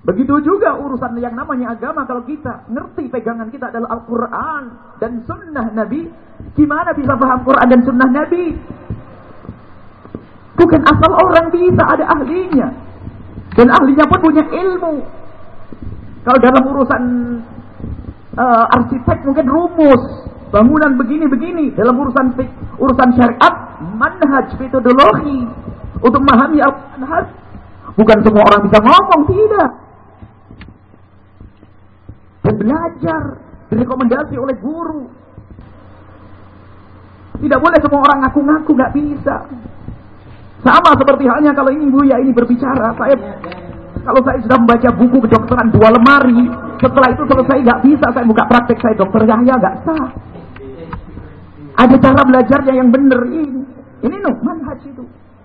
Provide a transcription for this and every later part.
Begitu juga urusan yang namanya agama, kalau kita ngerti pegangan kita adalah Al-Quran dan Sunnah Nabi, gimana bisa paham Quran dan Sunnah Nabi? Bukan asal orang bisa, ada ahlinya. Dan ahlinya pun punya ilmu. Kalau dalam urusan arsitek mungkin rumus, bangunan begini-begini. Dalam urusan syariat, manhaj, metodologi untuk memahami manhaj. Bukan semua orang bisa ngomong, tidak. Dan belajar, direkomendasi oleh guru. Tidak boleh semua orang ngaku-ngaku, nggak bisa. Sama seperti halnya kalau ini Buya ini berbicara, kalau saya sudah membaca buku kedokteran 2 lemari, setelah itu selesai nggak bisa saya buka praktek saya dokter Yahya, nggak sah. Ada cara belajarnya yang benar ini. Ini manhaj itu.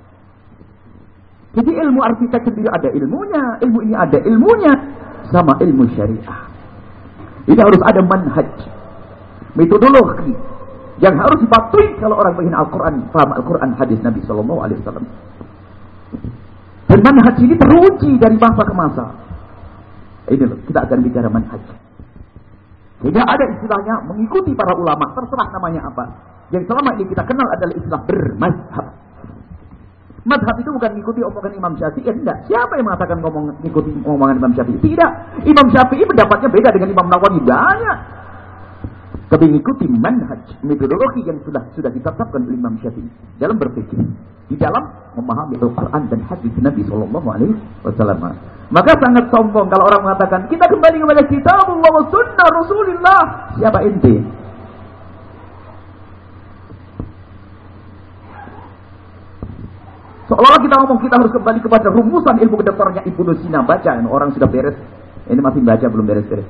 Jadi ilmu arsitek sendiri ada ilmunya, ilmu ini ada ilmunya, sama ilmu syariah. Ini harus ada manhaj, metodologi yang harus dipatuhi kalau orang menghina Al-Quran, paham Al-Quran, hadis Nabi SAW. Dan manhaj ini teruji dari masa ke masa. Ini loh, kita akan bicara manhaj. Tidak ada istilahnya mengikuti para ulama, terserah namanya apa. Yang selama ini kita kenal adalah istilah bermazhab. Mazhab itu bukan mengikuti omongan Imam Syafi'i, enggak. Siapa yang mengatakan mengikuti omongan Imam Syafi'i? Tidak. Imam Syafi'i pendapatnya beda dengan Imam Nawawi, banyak. Tapi mengikuti manhaj, metodologi yang sudah ditetapkan oleh Imam Syafi'i dalam berpikir, di dalam memahami Al-Quran dan hadis Nabi SAW. Maka sangat sombong kalau orang mengatakan kita kembali kepada kitabullah wa sunnah Rasulullah. Siapa ente? Seolah-olah kita ngomong kita harus kembali kepada rumusan ilmu kedokterannya Ibnu Sina. Baca, orang sudah beres. Ini masih baca, belum beres-beres.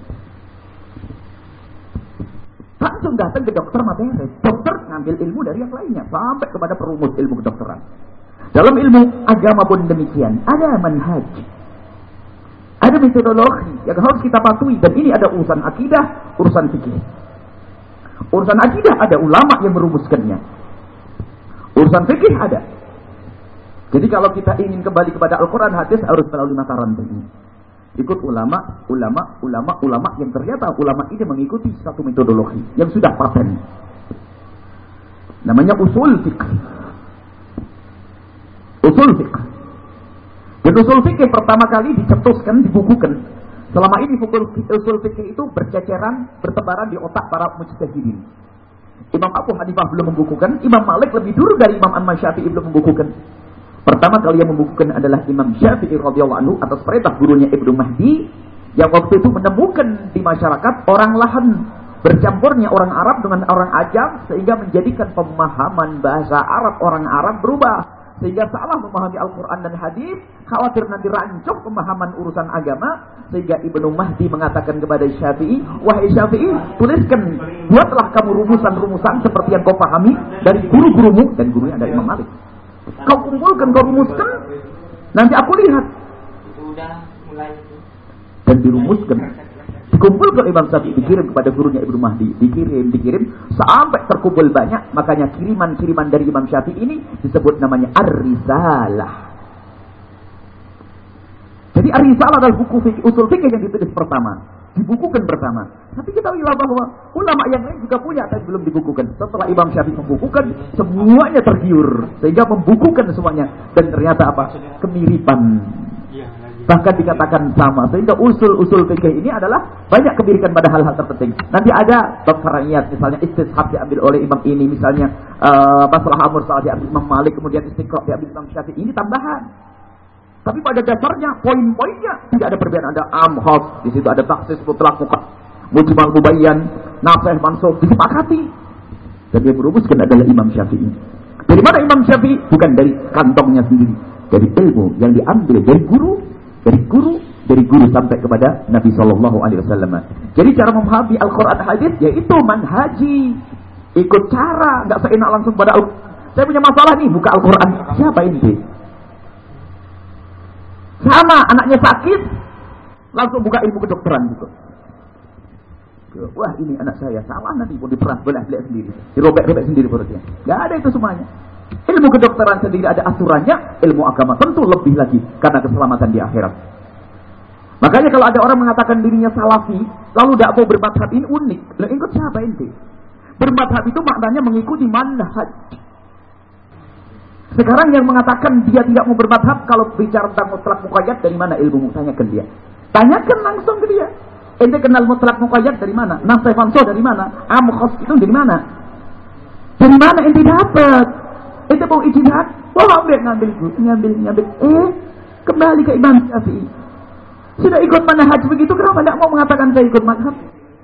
Langsung datang ke dokter materi. Dokter ngambil ilmu dari yang lainnya sampai kepada perumus ilmu kedokteran. Dalam ilmu agama pun demikian. Ada manhaj, ada metodologi yang harus kita patuhi. Dan ini ada urusan akidah, urusan fikih. Urusan akidah ada ulama yang merumuskannya. Urusan fikih ada. Jadi kalau kita ingin kembali kepada Al-Quran, hadis harus melalui mata rantai ini. Ikut ulama yang ternyata ulama ini mengikuti satu metodologi yang sudah paten. Namanya usul fiqh. Usul fiqh. Dan usul fikih pertama kali dicetuskan, dibukukan. Selama ini usul fikih itu berceceran, bertebaran di otak para mujtahidin. Imam Abu Hanifah belum membukukan, Imam Malik lebih dulu dari Imam Ahmad Syafi'i belum membukukan. Pertama kali yang membukukan adalah Imam Syafi'i radhiyallahu anhu atas perintah gurunya Ibnu Mahdi yang waktu itu menemukan di masyarakat orang lahan bercampurnya orang Arab dengan orang Ajam sehingga menjadikan pemahaman bahasa Arab orang Arab berubah sehingga salah memahami Al-Quran dan hadis, khawatir nanti rancok pemahaman urusan agama, sehingga Ibnu Mahdi mengatakan kepada Syafi'i, wahai Syafi'i, tuliskan, buatlah kamu rumusan-rumusan seperti yang kau pahami dari guru-gurumu, dan gurunya ada Imam Malik. Kau kumpulkan, kau rumuskan, nanti aku lihat. Dan dirumuskan, dikumpulkan Imam Syafi'i, dikirim kepada gurunya Ibnu Mahdi, dikirim, sampai terkumpul banyak. Makanya kiriman-kiriman dari Imam Syafi'i ini disebut namanya Ar-Risalah. Jadi Ar-Risalah adalah buku usul fikih yang ditulis pertama, dibukukan pertama. Tapi kita tahu bahwa ulama yang lain juga punya, tapi belum dibukukan. Setelah Imam Syafi'i membukukan, semuanya tergiur sehingga membukukan semuanya. Dan ternyata apa? Kemiripan. Bahkan dikatakan sama. Sehingga usul-usul fikih ini adalah banyak kemiripan pada hal-hal terpenting. Nanti ada bab fara'iyat, misalnya istishab diambil oleh imam ini, misalnya masalah mursal diambil Imam Malik, kemudian istiqra' diambil Imam Syafi'i. Ini tambahan. Tapi pada dasarnya poin-poinnya tidak ada perbedaan. Ada khas, di situ ada taksis mutlak, mujmal mubayyan, nasih mansukh, disepakati. Dan yang merumuskan adalah Imam Syafi'i. Dari mana Imam Syafi'i? Bukan dari kantongnya sendiri, dari ilmu yang diambil dari guru sampai kepada Nabi SAW. Jadi cara memahami Al-Quran hadis yaitu manhaji, ikut cara, nggak seenak langsung pada saya punya masalah nih, buka Al-Quran. Siapa ini? Sama anaknya sakit, langsung buka ilmu kedokteran gitu. Wah, ini anak saya salah, nanti mau diperah belah sendiri, dirobek-robek sendiri perutnya. Nggak ada itu semuanya. Ilmu kedokteran sendiri ada aturannya, ilmu agama tentu lebih lagi karena keselamatan di akhirat. Makanya kalau ada orang mengatakan dirinya salafi, lalu tidak mau bermadhab, ini unik. Lah ikut siapa ente? Bermadhab itu maknanya mengikuti manhaj. Sekarang yang mengatakan dia tidak mau bermadhab, kalau bicara tentang mutlak muqayyad, dari mana ilmu? Tanyakan dia. Tanyakan langsung ke dia. Ente kenal mutlak muqayyad dari mana? Nas Stefanso dari mana? Am khos itu dari mana? Dari mana ente dapat? Ente mau ijtihad? Wah, ngambil. Kembali ke Imam Syafi'i. Sudah ikut manhaj begitu, kenapa tidak mau mengatakan saya ikut madhab?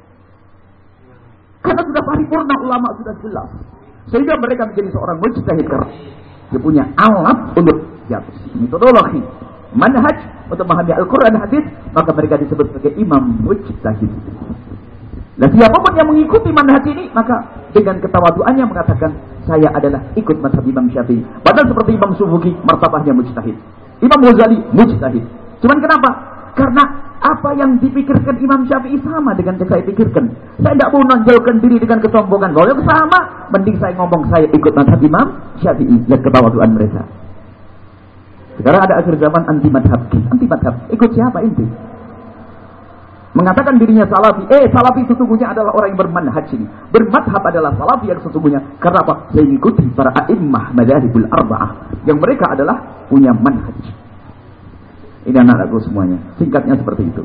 Karena sudah paripurna ulama, sudah jelas. Sehingga mereka menjadi seorang mujtahid keras. Dia punya alat untuk metodologi, manhaj untuk memahami Al-Quran dan hadis, maka mereka disebut sebagai imam mujtahid. Dan siapapun yang mengikuti manhaj ini, maka dengan ketawaduannya mengatakan, saya adalah ikut mazhab Imam Syafi'i. Padahal seperti Imam Subuki, martabahnya mujtahid. Imam Ghazali, mujtahid. Cuman kenapa? Karena apa yang dipikirkan Imam Syafi'i sama dengan yang saya pikirkan. Saya tidak mau menonjolkan diri dengan kesombongan. Kalau sama, mending saya ngomong saya ikut mazhab Imam Syafi'i. Lihat ketawaduan mereka. Sekarang ada akhir zaman anti madhab. Ikut siapa inti? Mengatakan dirinya salafi. Salafi sesungguhnya adalah orang yang bermanhaj ini. Bermadhab adalah salafi yang sesungguhnya. Karena apa? Saya mengikuti para a'immah madzhabul arba'ah. Yang mereka adalah punya manhaj. Ini anak-anakku semuanya. Singkatnya seperti itu.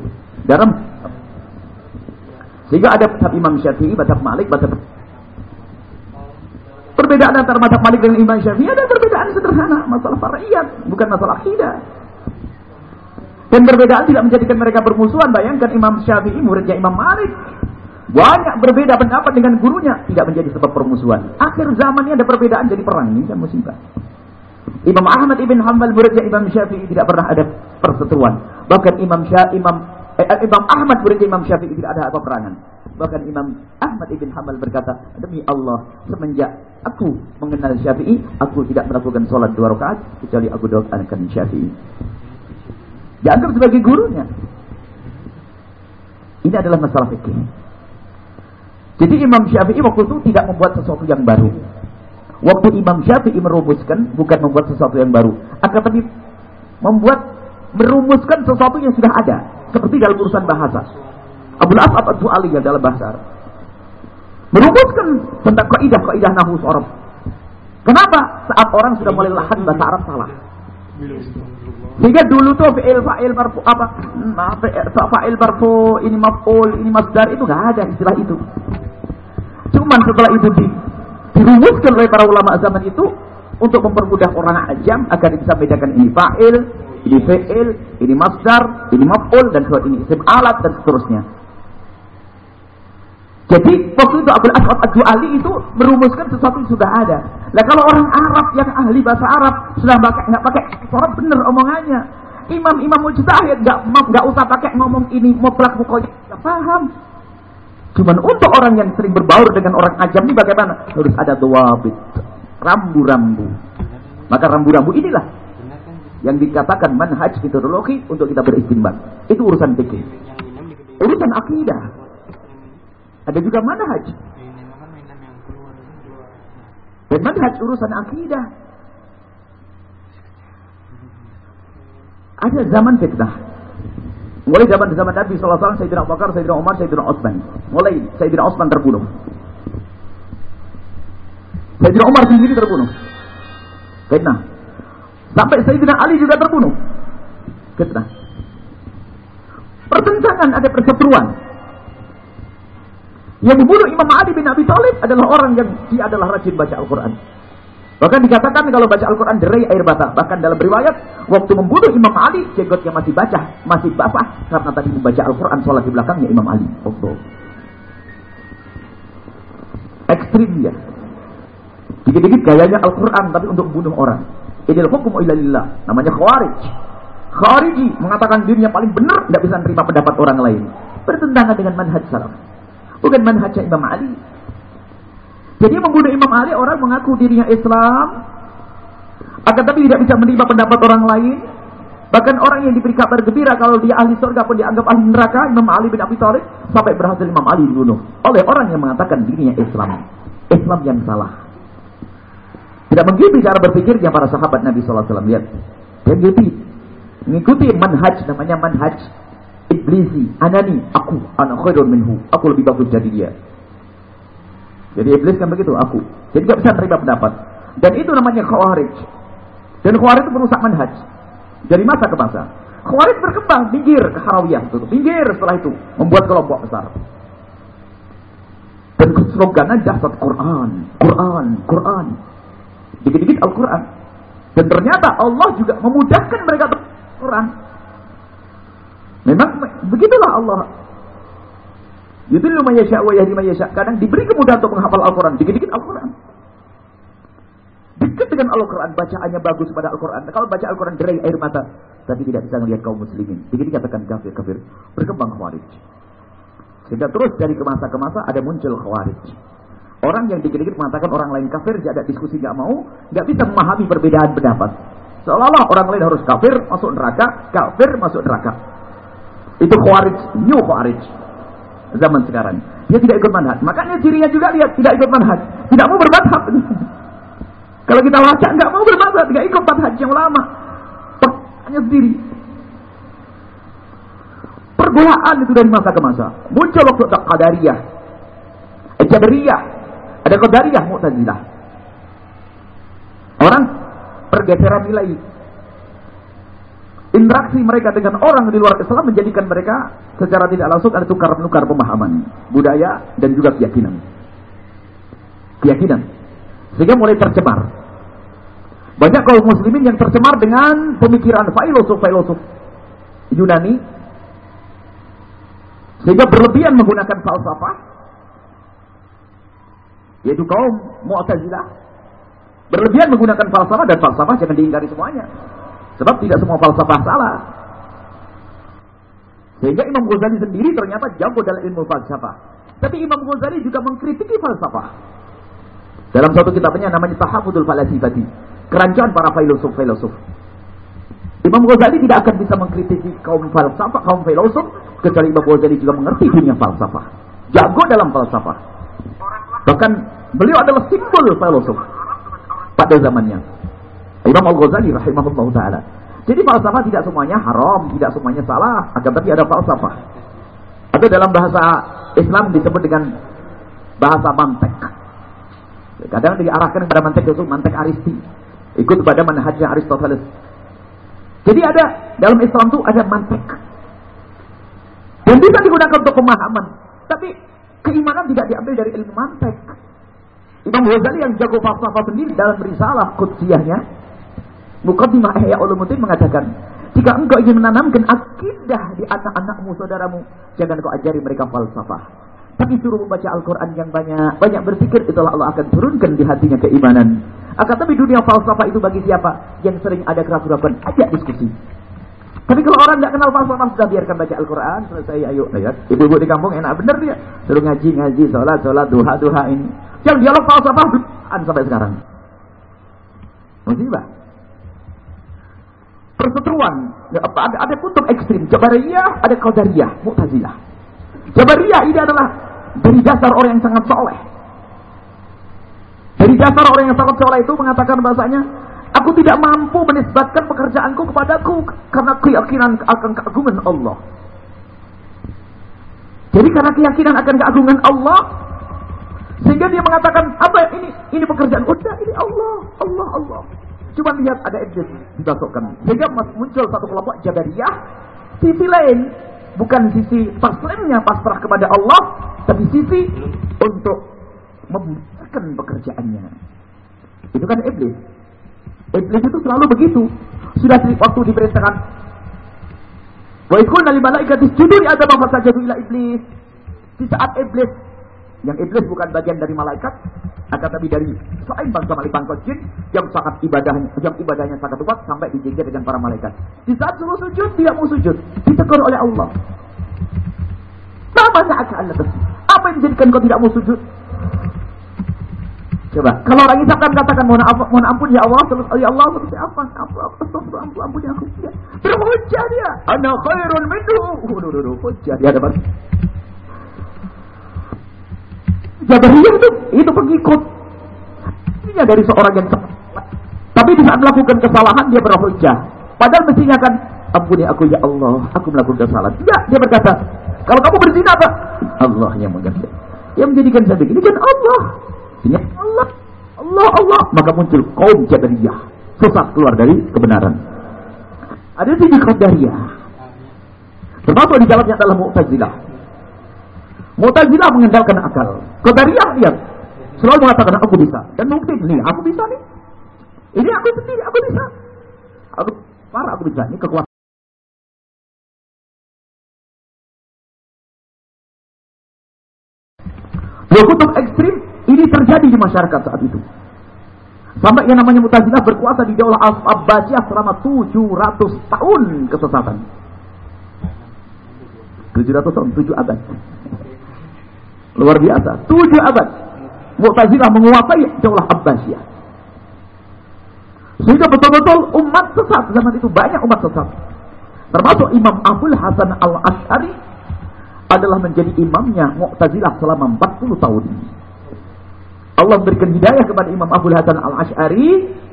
Sehingga ada mazhab Imam Syafi'i, mazhab Malik, mazhab. Perbedaan antara mazhab Malik dengan Imam Syafi'i ada perbedaan sederhana, masalah far'iyat, bukan masalah akidah. Dan perbedaan tidak menjadikan mereka bermusuhan. Bayangkan Imam Syafi'i muridnya Imam Malik, banyak berbeda pendapat dengan gurunya, tidak menjadi sebab permusuhan. Akhir zamannya ada perbedaan jadi perang, ini kan musibah. Imam Ahmad ibn Hanbal muridnya Imam Syafi'i tidak pernah ada perseteruan. Bahkan Imam Ahmad muridnya Imam Syafi'i tidak ada peperangan. Bahkan Imam Ahmad ibn Hanbal berkata, demi Allah, semenjak aku mengenal Syafi'i, aku tidak melakukan sholat 2 rakaat kecuali aku doakan Syafi'i. Dianggap sebagai gurunya. Ini adalah masalah fikih. Jadi Imam Syafi'i waktu itu tidak membuat sesuatu yang baru. Waktu Imam Syafi'i merumuskan, bukan membuat sesuatu yang baru, akan tapi merumuskan sesuatu yang sudah ada. Seperti dalam urusan bahasa. Abul As'ab ad-Du'ali yang dalam bahasa Arab merumuskan tentang kaidah nahwu Arab. Kenapa? Saat orang sudah mulai lahan bahasa Arab salah. Sehingga dulu tuh fa'il marfu fa'il marfu, ini maf'ul, ini masdar, itu enggak ada istilah itu. Cuman setelah itu dirumuskan oleh para ulama zaman itu untuk mempermudah orang ajam agar bisa membedakan ini fa'il, ini fi'il, ini masdar, ini maf'ul, dan ini isim alat dan seterusnya. Jadi waktu itu Abul As'ab ad-Du'ali itu merumuskan sesuatu yang sudah ada. Nah kalau orang Arab yang ahli bahasa Arab sudah nggak pakai Arab bener omongannya. Imam mujtahid nggak usah pakai ngomong ini mutlak muqayyad, nggak paham. Cuman untuk orang yang sering berbaur dengan orang ajam ini bagaimana? Harus ada dawabit, rambu-rambu. Maka rambu-rambu inilah yang dikatakan manhaj metodologi untuk kita beristinbat. Itu urusan fikih. Urusan akidah. Ada juga manhaj. Dan manhaj urusan akidah. Ada zaman fitnah. Mulai zaman Nabi SAW, Sayyidina Abu Bakar, Sayyidina Umar, Sayyidina Utsman. Mulai Sayyidina Utsman terbunuh. Sayyidina Umar sendiri terbunuh. Fitnah. Sampai Sayyidina Ali juga terbunuh. Fitnah. Pertentangan, ada perseteruan. Yang membunuh Imam Ali bin Abi Thalib adalah orang yang dia adalah rajin baca Al-Quran. Bahkan dikatakan kalau baca Al-Quran derai air mata. Bahkan dalam riwayat waktu membunuh Imam Ali jenggotnya masih basah karena tadi membaca Al-Quran sholat di belakangnya Imam Ali. Ekstrim dia. Dikit-dikit gayanya Al-Quran tapi untuk membunuh orang. Idil hukmu illa lillah. Namanya Khawarij. Khariji mengatakan dirinya paling benar, tidak bisa menerima pendapat orang lain. Bertentangan dengan manhaj salaf. Bukan manhaj Imam Ali. Jadi membunuh Imam Ali, orang mengaku dirinya Islam, akan tapi tidak bisa menerima pendapat orang lain. Bahkan orang yang diberi kabar gembira kalau dia ahli surga pun dianggap ahli neraka, Imam Ali bin Abi Thalib, sampai berhasil Imam Ali dibunuh oleh orang yang mengatakan dirinya Islam. Islam yang salah. Tidak mengikuti cara berpikirnya para sahabat Nabi SAW. Lihat. Dia mengikuti manhaj, namanya manhaj Iblisi, anani, aku, ana khairun minhu. Aku lebih bagus dari dia. Jadi iblis kan begitu, aku. Jadi gak bisa terima pendapat. Dan itu namanya khawarij. Dan khawarij itu merusak manhaj. Dari masa ke masa. Khawarij berkembang, pinggir ke Harawiyah. Pinggir setelah itu. Membuat kelompok besar. Dan slogannya dasar Quran. Quran, Quran. Dikit-dikit Al-Quran. Dan ternyata Allah juga memudahkan mereka Al-Quran. Memang begitulah Allah. Yudhillu man yasha' wa yahdi man yasha'. Kadang diberi kemudahan untuk menghafal Al-Quran. Dikit-dikit Al-Quran. Dekat dengan Al-Quran, bacaannya bagus pada Al-Quran. Kalau baca Al-Quran derai air mata, tapi tidak bisa melihat kaum muslimin. Dikit-dikit katakan kafir. Berkembang khawarij. Sehingga terus dari ke masa ke masa ada muncul khawarij. Orang yang dikit-dikit mengatakan orang lain kafir, tidak ada diskusi, tidak mau, tidak bisa memahami perbedaan pendapat. Seolah-olah orang lain harus kafir, masuk neraka, kafir, masuk neraka. Itu khawarij, new khawarij zaman sekarang. Dia tidak ikut manhaj. Makanya cirinya juga lihat, tidak ikut manhaj. Tidak mau bermadhab. Kalau kita baca, nggak mau bermadhab, nggak ikut manhaj yang lama. Hanya sendiri. Pergolaan itu dari masa ke masa. Muncul waktu ada Qadariyah, Jabariyah, ada Qadariyah, Mu'tazilah. Orang pergeseran nilai. Interaksi mereka dengan orang di luar Islam menjadikan mereka secara tidak langsung ada tukar-menukar pemahaman, budaya dan juga keyakinan. Sehingga mulai tercemar. Banyak kaum muslimin yang tercemar dengan pemikiran filosof Yunani, sehingga berlebihan menggunakan falsafah, yaitu kaum Mu'tazilah. Berlebihan menggunakan falsafah, dan falsafah jangan diingkari semuanya. Sebab tidak semua falsafah salah. Sehingga Imam Ghazali sendiri ternyata jago dalam ilmu falsafah. Tapi Imam Ghazali juga mengkritiki falsafah. Dalam satu kitabnya namanya Tahafudul Falasifati, kerancuan para filosof. Imam Ghazali tidak akan bisa mengkritiki kaum falsafah, kaum filosof, kecuali Imam Ghazali juga mengerti dunia falsafah. Jago dalam falsafah. Bahkan beliau adalah simbol filosof pada zamannya. Imam Al-Ghazali rahimahullah ta'ala. Jadi falsafah tidak semuanya haram, tidak semuanya salah, akan tapi ada falsafah. Atau dalam bahasa Islam disebut dengan bahasa mantek. Kadang diarahkan kepada mantek itu mantek Aristi. Ikut pada manhajnya Aristoteles. Jadi ada dalam Islam itu ada mantek. Dan bisa digunakan untuk pemahaman. Tapi keimanan tidak diambil dari ilmu mantek. Imam Ghazali yang jago falsafah sendiri dalam risalah Qudsiyahnya, Muqaddimah Ihya Ulumuddin, mengatakan, jika engkau ingin menanamkan akidah di anak-anakmu, saudaramu, jangan kau ajari mereka falsafah. Tapi suruh membaca Al-Quran yang banyak berpikir, itulah Allah akan turunkan di hatinya keimanan. Akan tapi dunia falsafah itu bagi siapa? Yang sering ada keraguan, ajak diskusi. Tapi kalau orang tidak kenal falsafah, sudah biarkan baca Al-Quran, selesai, ayo. Lihat, ibu-ibu di kampung enak bener dia. Suruh ngaji, sholat, duha ini. Yang dialog falsafah, sampai sekarang. Musibah. Perseteruan, ada kutub ekstrim, Jabariyah, ada Qadariyah, Mu'tazilah. Jabariyah ini adalah dari dasar orang yang sangat soleh. Dari dasar orang yang sangat soleh itu mengatakan bahasanya, aku tidak mampu menisbatkan pekerjaanku kepadaku karena keyakinan akan keagungan Allah. Jadi karena keyakinan akan keagungan Allah, sehingga dia mengatakan, apa ini pekerjaan? Udah, ini Allah. Cuma lihat ada iblis dimasukkan. Sehingga muncul satu kelompok Jabariyah. Sisi lain, bukan sisi taslimnya pasrah kepada Allah, tapi sisi untuk memudahkan pekerjaannya. Itu kan iblis. Iblis itu selalu begitu. Sudah waktu diperintahkan, wa qulna lil malaikati isjudu li adama fasajadu ila iblis. Di saat iblis, yang iblis bukan bagian dari malaikat, akan tapi dari seimbang sama bangsa jin yang ibadahnya sangat kuat sampai dijengkel dengan para malaikat. Di saat suruh sujud tidak mau sujud, ditegur oleh Allah. Apa yang menjadikan kau tidak mau sujud? Coba, kalau orang Islam kan katakan mohon ampun ya Allah, seperti apa? Ampun ya aku. Berhujjah dia. Ana khairun minhu. Hujjah dia dapat. Jabariyah itu pengikut. Ini dari seorang yang tapi di saat melakukan kesalahan dia berhujjah. Padahal mestinya kan ampuni aku ya Allah, aku melakukan kesalahan. Tidak, dia berkata, kalau kamu berzina apa? Allah yang mengerti. Yang menjadikan saya begini kan Allah. Ini Allah. Allah. Maka muncul kaum Jabariyah, sesat keluar dari kebenaran. Ada 7 Qadariyah. Termasuk di dalamnya adalah Mu'tazilah. Mu'tazilah mengandalkan akal. Qadariyah lihat, selalu mengatakan aku bisa. Dan mungkin nih, aku bisa nih. Ini aku sendiri, aku bisa. Aku parah, aku bisa. Ini kekuatan. Dua kutub ekstrim ini terjadi di masyarakat saat itu. Sampai yang namanya Mu'tazilah berkuasa di Daulah Abbasiyah selama 700 tahun kesesatan. 700 tahun, 7 abad. Luar biasa, 7 abad. Mu'tazilah menguasai Daulah Abbasiyah. Sehingga betul-betul umat sesat zaman itu, banyak umat sesat. Termasuk Imam Abul Hasan Al-Asy'ari adalah menjadi imamnya Mu'tazilah selama 40 tahun. Allah memberikan hidayah kepada Imam Abul Hasan Al-Asy'ari.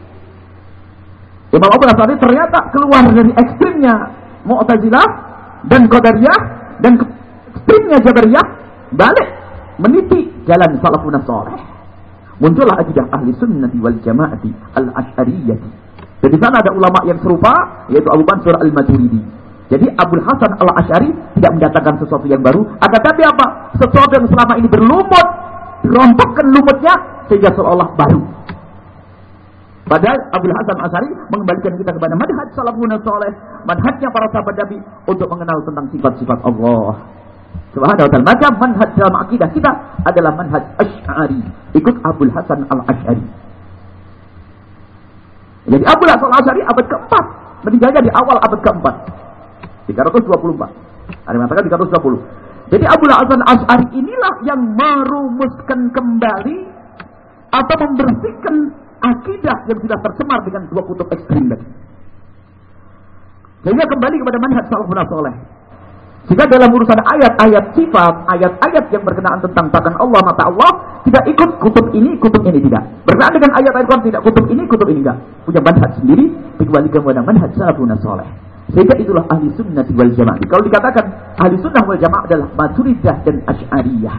Imam Abul Hasan ternyata keluar dari ekstrimnya Mu'tazilah dan Qadariyah dan ekstrimnya Jabariyah, balik meniti jalan salafun saleh. Muncullah akidah ahli sunnati wal jamaati al-asy'ariyah. Dan di sana ada ulama yang serupa, yaitu Abu Mansur al-Maturidi. Jadi Abul Hasan al-Asy'ari tidak mendatangkan sesuatu yang baru, akan tapi apa? Sesuatu yang selama ini berlumut, dirontokkan lumutnya sehingga seolah baru. Padahal Abul Hasan al-Asy'ari mengembalikan kita kepada manhaj salafun saleh, manhajnya para sahabat Nabi untuk mengenal tentang sifat-sifat Allah Subhanahu wa ta'ala. Maka manhaj dalam akidah kita adalah manhaj Asy'ari, ikut Abul Hasan al-Asy'ari. Jadi Abul Hasan al-Asy'ari abad keempat, meninggalnya di awal abad keempat, 324. Ada yang mengatakan 320. Jadi Abul Hasan al-Asy'ari inilah yang merumuskan kembali atau membersihkan akidah yang sudah tercemar dengan dua kutub ekstrim tadi. Sehingga kembali kepada manhaj salafun saleh. Jika dalam urusan ayat-ayat sifat, ayat-ayat yang berkenaan tentang takkan Allah, mata Allah, tidak ikut kutub ini tidak. Berkenaan dengan ayat-ayat Quran tidak, kutub ini tidak. Punya manhaj sendiri, dikembali kepada manhaj salafun saleh. Sehingga itulah ahli sunnah wal jamaah. Kalau dikatakan ahli sunnah wal jamaah adalah Maturidah dan Asy'ariyah.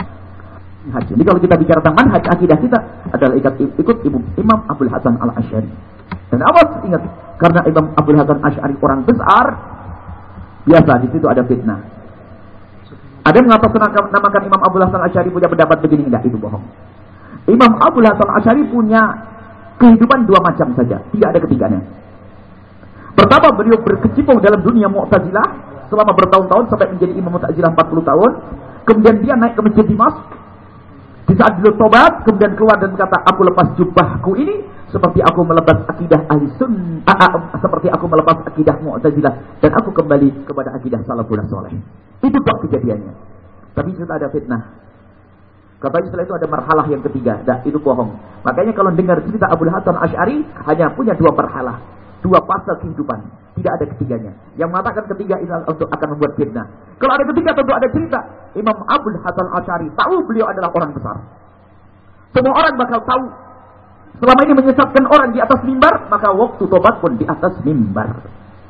Jadi kalau kita bicara tentang manhaj akidah kita adalah ikut Imam Abul Hasan al-Asy'ari. Dan awas ingat, karena Imam Abul Hasan al-Asy'ari orang besar, biasa di situ ada fitnah. Ada yang mengatasnamakan Imam Abul Hasan al-Asy'ari punya pendapat begini, enggak, itu bohong. Imam Abul Hasan al-Asy'ari punya kehidupan dua macam saja, tidak ada ketiganya. Pertama, beliau berkecimpung dalam dunia Mu'tazilah selama bertahun-tahun sampai menjadi imam Mu'tazilah 40 tahun. Kemudian dia naik ke Masjid Dimas. Di saat beliau tobat, kemudian keluar dan berkata, aku lepas jubahku ini seperti aku melepas akidah ahli sunnah, seperti aku melepas akidah Mu'tazilah, dan aku kembali kepada akidah salafun saleh. Itu tak kejadiannya. Tapi sudah ada fitnah. Katanya setelah itu ada marhalah yang ketiga. Nah, itu bohong. Makanya kalau dengar cerita Abul Hasan Asy'ari hanya punya dua marhalah, dua fase kehidupan, tidak ada ketiganya. Yang mengatakan ketiga itu untuk akan membuat fitnah. Kalau ada ketiga tentu ada cerita. Imam Abul Hasan Asy'ari tahu beliau adalah orang besar. Semua orang bakal tahu. Selama ini menyesatkan orang di atas mimbar, maka waktu tobat pun di atas mimbar.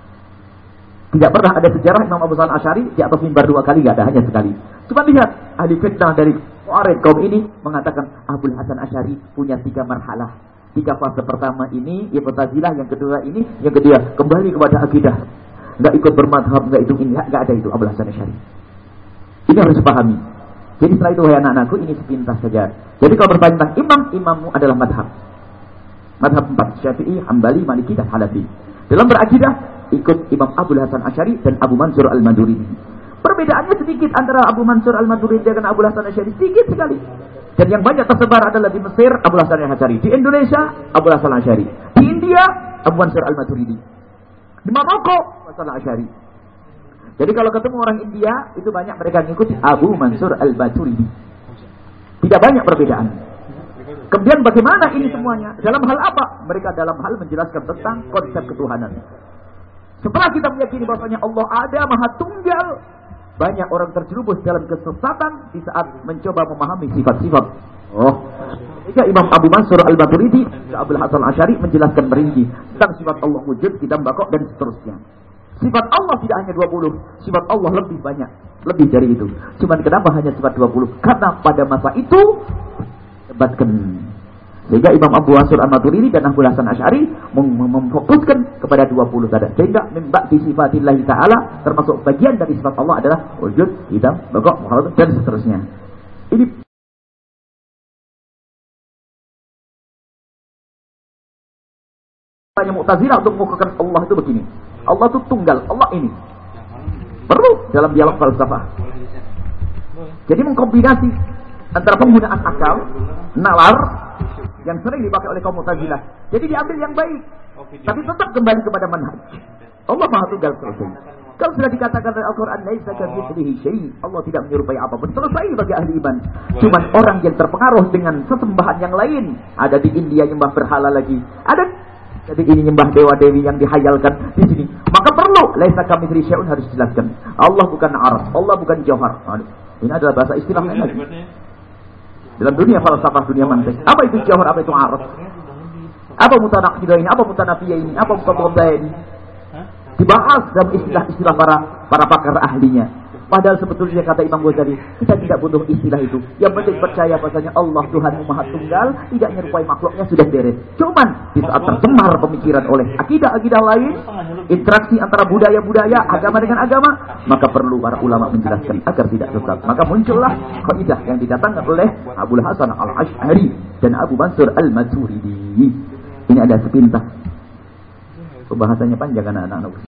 Tidak pernah ada sejarah Imam Abul Hasan Asy'ari di atas mimbar dua kali, tidak ada, hanya sekali. Cuma lihat ahli fitnah dari kaum ini mengatakan Abul Hasan Asy'ari punya 3 marhalah. 3 fase pertama ini, ya Mu'tazilah, yang kedua ini, yang ketiga kembali kepada akidah. Enggak ikut bermadhab, enggak itu ini, enggak ada itu Abul Hasan Asy'ari. Ini harus dipahami. Jadi setelah itu, wahai anak-anakku, ini sepintas saja. Jadi kalau bertanya tentang imammu adalah madhab. Madhab 4, Syafi'i, Hambali, Maliki, dan Hanafi. Dalam berakidah, ikut Imam Abul Hasan Asy'ari dan Abu Mansur al-Maturidi. Perbedaannya sedikit antara Abu Mansur al-Maturidi dan Abul Hasan Asy'ari, sedikit sekali. Dan yang banyak tersebar adalah di Mesir, Abul Hasan Asy'ari. Di Indonesia, Abul Hasan Asy'ari. Di India, Abu Mansur al-Maturidi. Di Maroko, Abu Hasan Asy'ari. Jadi kalau ketemu orang India, itu banyak mereka mengikuti Abu Mansur al-Maturidi. Tidak banyak perbedaan. Kemudian bagaimana ini semuanya? Dalam hal apa? Mereka dalam hal menjelaskan tentang konsep ketuhanan. Setelah kita meyakini bahwasanya Allah ada, Maha Tunggal, banyak orang terjerumus dalam kesesatan di saat mencoba memahami sifat-sifat. Jika Imam Abu Mansur al-Maturidi, Abul Hasan Asy'ari menjelaskan merinci tentang sifat Allah wujud, kita bakok dan seterusnya. Sifat Allah tidak hanya 20, sifat Allah lebih banyak, lebih dari itu. Cuman kenapa hanya sifat 20? Karena pada masa itu debatkan. Sehingga Imam Abu Mansur Al-Maturidi dan Abu Hasan Asy'ari memfokuskan kepada 20 tadi. Sehingga mimba di sifatillahi ta'ala termasuk bagian dari sifat Allah adalah wujud, hidam, baqa, muharat dan seterusnya. Ini hanya Mu'tazilah untuk mengukuhkan Allah itu begini. Allah itu tunggal, Allah ini. Perlu dalam dialog falsafah. Jadi mengkombinasi antara penggunaan akal, nalar yang sering dipakai oleh kaum Mu'tazilah. Jadi diambil yang baik, tapi tetap kembali kepada manhaj. Allah Maha Tunggal selesai. Kalau sudah dikatakan dalam Al-Quran, laisa kamitslihi syai', Allah tidak menyerupai apapun. Selesai bagi ahli iman. Cuman orang yang terpengaruh dengan sesembahan yang lain, ada di India nyembah berhala lagi, ada jadi ini nyembah dewa-dewi yang dihayalkan di sini. Maka perlu laisa kamitslihi syai'un harus dijelaskan. Allah bukan aras, Allah bukan jauhar. Ini adalah bahasa istilahnya lagi. Dalam dunia falsafah, dunia mantik. Apa itu jauhar, apa itu aras? Apa mutanaqidah ini, apa mutanafiyah ini, apa mutabaddah ini? Dibahas dalam istilah-istilah para pakar ahlinya. Padahal sebetulnya kata Imam Ghazali, kita tidak butuh istilah itu. Yang penting percaya bahasanya Allah Tuhan Maha Tunggal, tidak menyerupai makhluknya, sudah beres. Cuman di saat tercemar pemikiran oleh akidah-akidah lain, interaksi antara budaya-budaya, agama dengan agama, maka perlu para ulama menjelaskan agar tidak sesat. Maka muncullah kaidah yang didatangkan oleh Abu Hasan Al-Asy'ari dan Abu Mansur Al-Maturidi. Ini ada sepintas. Pembahasannya panjang anak-anak.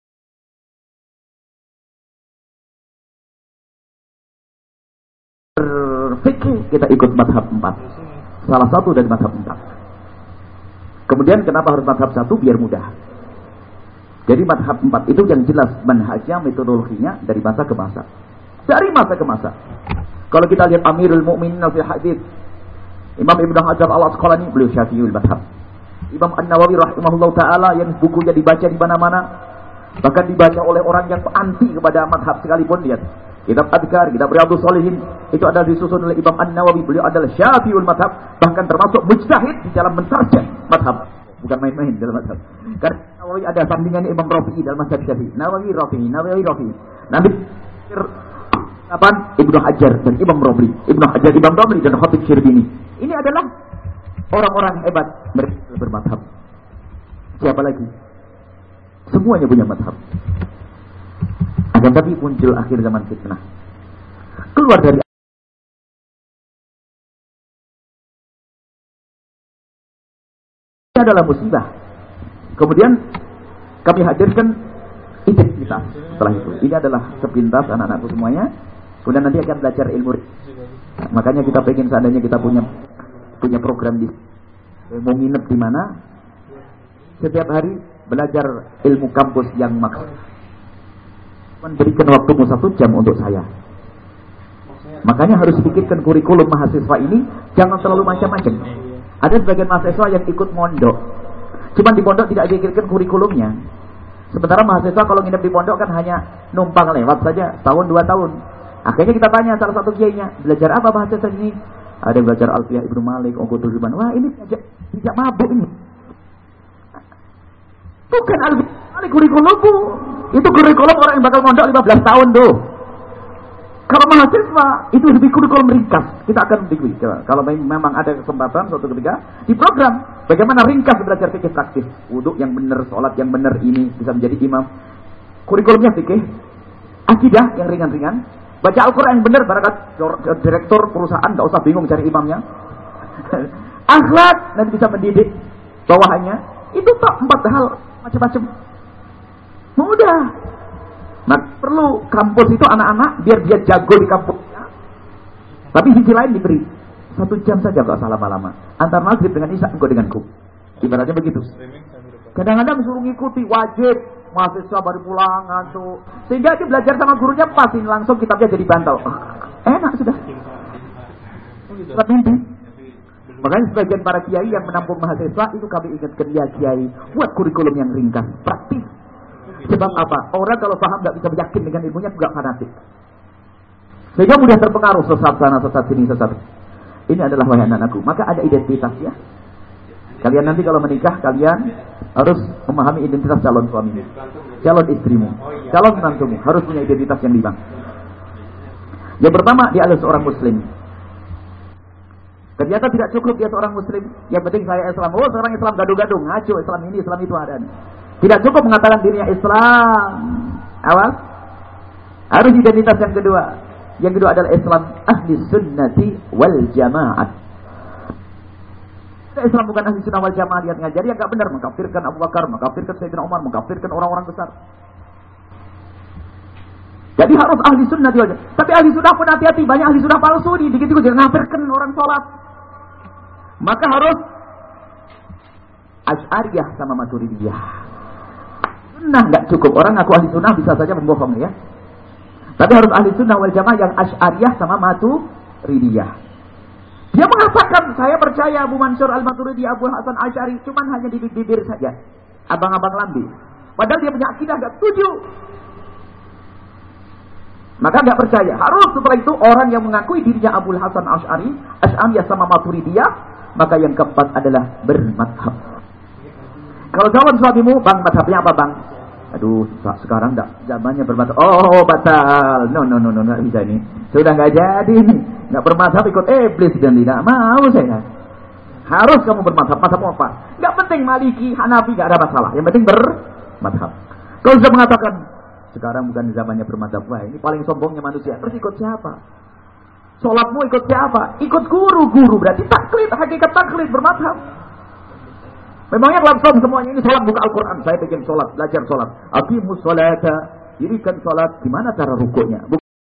Fikih kita ikut madhab 4. Salah satu dari madhab 4. Kemudian kenapa harus madhab 1? Biar mudah. Jadi madhab 4 itu yang jelas manhajnya, metodologinya dari masa ke masa. Dari masa ke masa. Kalau kita lihat Amirul Mukminin fi hadits, Imam Ibnu Hajar Al-Asqalani, beliau Syafi'ul madhab. Imam An-Nawawi rahimahullah ta'ala yang bukunya dibaca di mana-mana, bahkan dibaca oleh orang yang anti kepada madhab sekalipun. Lihat kitab Adhkar, kitab Riyadhus Shalihin, itu adalah disusun oleh Imam An-Nawawi. Beliau adalah Syafi'ul madhab, bahkan termasuk mujtahid di dalam mentarjah madhab. Bukan main-main dalam madhab. Karena Nawawi ada sampingannya Imam Rafi'i dalam madhab Syafi'i. Nawawi Rafi'i. Nanti Ibnu Hajar dan Imam Romli. Ibnu Hajar, Imam Romli dan Khatib Syirbini. Ini adalah orang-orang hebat, mereka bermadhab. Siapa lagi? Semuanya punya madhab. Akan tapi muncul akhir zaman fitnah. Keluar dari ini adalah musibah. Kemudian kami hadirkan identitas setelah itu. Ini adalah sepintas anak-anakku semuanya. Kemudian nanti akan belajar ilmu. Makanya kita pengen seandainya kita punya program di mau nginep di mana, setiap hari belajar ilmu kampus yang maksud. Memberikan waktumu 1 jam untuk saya. Makanya harus pikirkan kurikulum mahasiswa ini jangan terlalu macam-macam. Ada sebagian mahasiswa yang ikut mondok, cuman di pondok tidak pikirkan kurikulumnya. Sementara mahasiswa kalau nginep di pondok kan hanya numpang lewat saja, tahun 2 tahun. Akhirnya kita tanya salah satu kiainya, belajar apa mahasiswa ini? Ada yang belajar Alfiyah Ibnu Malik, Uqudul Iman. Wah, ini tidak mabuk ini. Bukan Alfiyah Malik kurikulumku. Itu kurikulum orang yang bakal mondok 15 tahun tuh. Kalau mahasiswa itu lebih kurikulum ringkas. Kita akan berdiri. Kalau memang ada kesempatan suatu ketika di program bagaimana ringkas belajar fikih praktis, wudhu yang benar, sholat yang benar, ini bisa menjadi imam. Kurikulumnya fikih, akidah yang ringan-ringan, baca Al-Quran yang benar, barangkali direktur perusahaan nggak usah bingung cari imamnya. Akhlak nanti bisa mendidik bawahannya. Itu tak 4 hal macam-macam. Mudah. Nah, perlu kampus itu anak-anak biar dia jago di kampusnya. Tapi sisi lain diberi 1 jam saja, gak usah lama-lama. Antar maghrib dengan isya, engkau denganku. Ibaratnya begitu. Kadang-kadang suruh ngikuti, wajib. Mahasiswa baru pulang, ngantuk. Sehingga dia belajar sama gurunya, pasin langsung kitabnya jadi bantal. Enak sudah. Mimpi. Makanya sebagian para kiai yang menampung mahasiswa, itu kami ingatkan, ya kiai, buat kurikulum yang ringkas, praktis. Sebab apa? Orang kalau paham gak bisa yakin dengan ilmunya, gak fanatik. Sehingga mudah terpengaruh, sesat sana, sesat sini, sesat. Ini adalah wahai anak-anakku. Maka ada identitas ya. Kalian nanti kalau menikah, kalian harus memahami identitas calon suamimu, calon istrimu, calon menantumu, harus punya identitas yang 5. Yang pertama, dia adalah seorang muslim. Ternyata tidak cukup dia seorang muslim, yang penting saya Islam. Oh, seorang Islam gaduh-gaduh, ngaco, Islam ini, Islam itu ada. Tidak cukup mengatakan dirinya Islam. Awas. Harus identitas yang kedua. Yang kedua adalah Islam ahli sunnati wal jamaah. Islam bukan ahli sunnah wal jamaah, dia ngajari yang enggak benar, mengkafirkan Abu Bakar, mengkafirkan Sayyidina Umar, mengkafirkan orang-orang besar. Jadi harus ahli sunnah dia. Tapi ahli sunnah pun hati-hati, banyak ahli sunnah palsu nih, dikit-dikit juga ngafirkan orang sholat. Maka harus Asy'ariyah sama Maturidiyah. Sunnah enggak cukup, orang ngaku ahli sunnah bisa saja membohong ya. Tapi harus ahli sunnah wal jamaah yang Asy'ariyah sama Maturidiyah. Dia mengatakan, saya percaya Abu Mansur Al-Maturidi, Abu Hasan Asy'ari, cuman hanya di bibir saja. Abang-abang lambi. Padahal dia punya akidah enggak setuju. Maka enggak percaya. Harus setelah itu orang yang mengakui dirinya Abu Hasan Asy'ari, Asy'ariyah sama Maturidiyah, maka yang keempat adalah bermadhab. Kalau calon suamimu, bang, madhabnya apa bang? Aduh, sekarang enggak zamannya bermadhab. Oh, batal. No, enggak bisa ini. Sudah enggak jadi nih. Enggak bermadhab ikut iblis dan tidak mau saya. Harus kamu bermadhab. Madhab apa? Enggak penting Maliki, Hanafi, enggak ada masalah. Yang penting bermadhab. Kalau sudah mengatakan sekarang bukan zamannya bermadhab, wah ini paling sombongnya manusia. Terus ikut siapa? Sholatmu ikut siapa? Ikut guru berarti taklid, hakikat taklid bermadhab. Memangnya langsung semuanya ini sholat buka Al-Quran. Saya bikin sholat, belajar sholat. Aqimus sholata, dirikan sholat. Gimana cara rukuknya?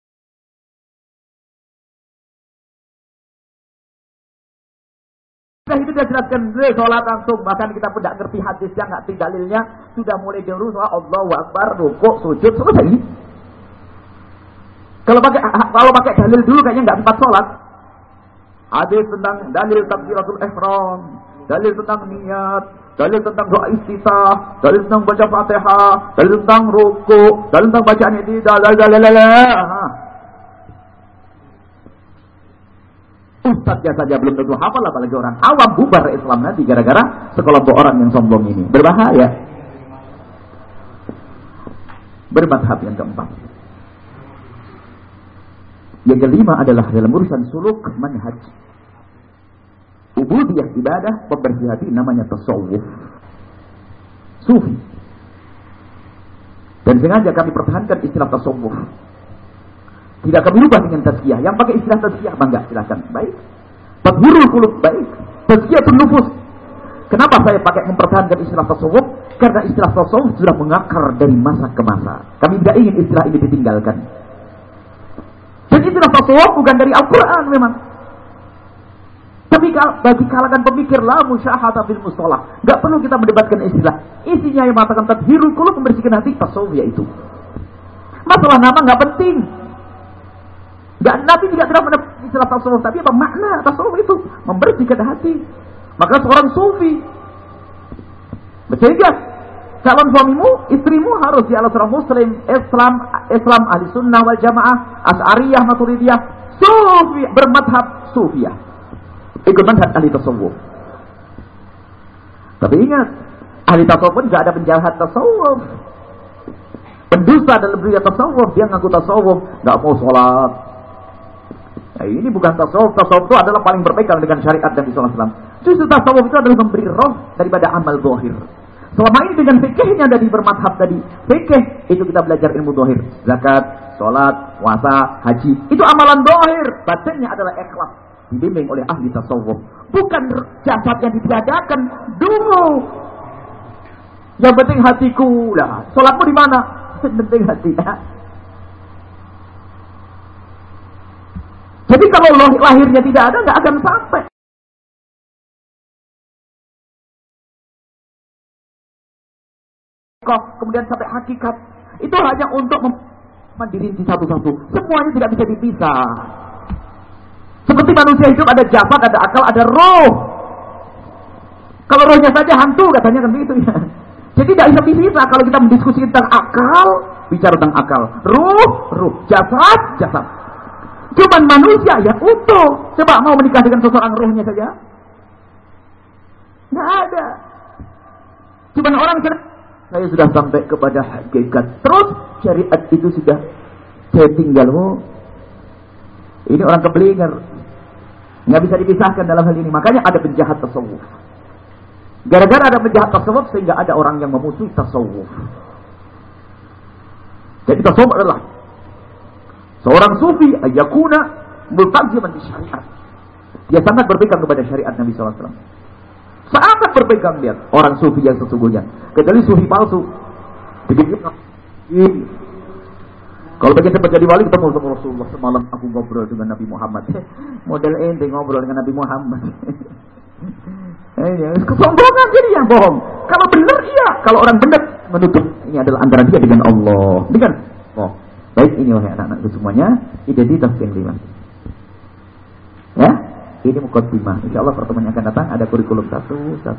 Itu dia jelaskan, sholat langsung. Bahkan kita pun tidak ngerti hadisnya, nggak ngerti dalilnya. Sudah mulai dulu sholat, Allahu Akbar, rukuk, sujud, selesai. Kalau pakai dalil dulu kayaknya nggak sempat sholat. Hadis tentang dalil takbiratul ihram, dalil tentang niat, dalil tentang doa iftitah, dalil tentang baca Fatihah, dalil tentang rukuk, dalil tentang bacaan itu, Ustadznya saja belum tentu hafal, apalagi orang awam. Bubar Islam nanti gara-gara sekelompok orang yang sombong ini. Berbahaya. Bermadhab yang keempat. Yang kelima adalah dalam urusan suluk manhaj. Ubudiyah ibadah, pembersih hati, namanya tasawuf. Sufi. Dan sengaja kami pertahankan istilah tasawuf. Tidak kami ubah dengan tazkiyah. Yang pakai istilah tazkiyah, bangga, silakan. Baik. Tathhirul qulub, baik. Tazkiyatun nufus. Kenapa saya pakai mempertahankan istilah tasawuf? Karena istilah tasawuf sudah mengakar dari masa ke masa. Kami tidak ingin istilah ini ditinggalkan. Dan istilah tasawuf bukan dari Al-Quran memang. Tapi bagi kalangan pemikir, la musyahata bil mustalah. Enggak perlu kita mendebatkan istilah. Isinya yang mengatakan tathhirul qulub, membersihkan hati, tasawuf yaitu. Masalah nama enggak penting. Dan Nabi juga tidak pernah istilah tasawuf, tapi apa makna tasawuf itu? Membersihkan hati. Maka seorang sufi. Sehingga calon suamimu, istrimu harus dia adalah seorang muslim, Islam ahli sunnah wal jamaah, Asy'ariyah, Maturidiyah, sufi, bermadhab sufiyah. Ikut manhaj ahli tasawuf. Tapi ingat, ahli tasawuf pun tidak ada penjahat tasawuf. Pendusta dalam dunia tasawuf, dia ngaku tasawuf, enggak mau sholat. Nah, ini bukan tasawuf. Tasawuf itu adalah paling berpegang dengan syariat Nabi SAW. Justru tasawuf itu adalah memberi roh daripada amal zahir. Selama ini dengan fikihnya dari bermadhab tadi, fikih itu kita belajar ilmu zahir, zakat, sholat, puasa, haji. Itu amalan zahir. Batinnya adalah ikhlas, dibimbing oleh ahli tasawuf. Bukan jasad yang ditiadakan dulu. Yang penting hatiku lah. Sholatmu di mana? Yang penting hati. Jadi kalau lahirnya tidak ada, nggak akan sampai. Kemudian sampai hakikat. Itu hanya untuk mendirinci satu-satu. Semuanya tidak bisa dipisah. Seperti manusia hidup ada jasad, ada akal, ada roh. Kalau rohnya saja hantu katanya kan begitu ya. Jadi tidak bisa dipisah. Kalau kita mendiskusi tentang akal, bicara tentang akal. Ruh, jasad. Cuman manusia yang utuh. Coba mau menikah dengan seseorang rohnya saja. Nggak ada. Cuman orang saya sudah sampai kepada hakikat. Terus syariat itu sudah saya tinggal. Oh, ini orang keblinger. Nggak bisa dipisahkan dalam hal ini. Makanya ada penjahat tasawuf. Gara-gara ada penjahat tasawuf sehingga ada orang yang memusuhi tasawuf. Jadi tasawuf adalah seorang sufi ayakuna multaziman di syariat. Dia sangat berpegang kepada syariat Nabi SAW. Sangat berpegang dia. Orang sufi yang sesungguhnya. Kecuali sufi palsu. Begitu. Kalau pengen cepat jadi wali ketemu sama Rasulullah. Semalam aku ngobrol dengan Nabi Muhammad. Model ente ngobrol dengan Nabi Muhammad. Kesombongan jadi yang bohong. Kalau benar iya. Kalau orang benar menutup. Ini adalah antara dia dengan Allah. Bukan? Oh. Baik, ini wahai anak-anakku semuanya. Identitas yang 5. Ya. Ini mukaddimah. InsyaAllah pertemuan yang akan datang ada kurikulum 1.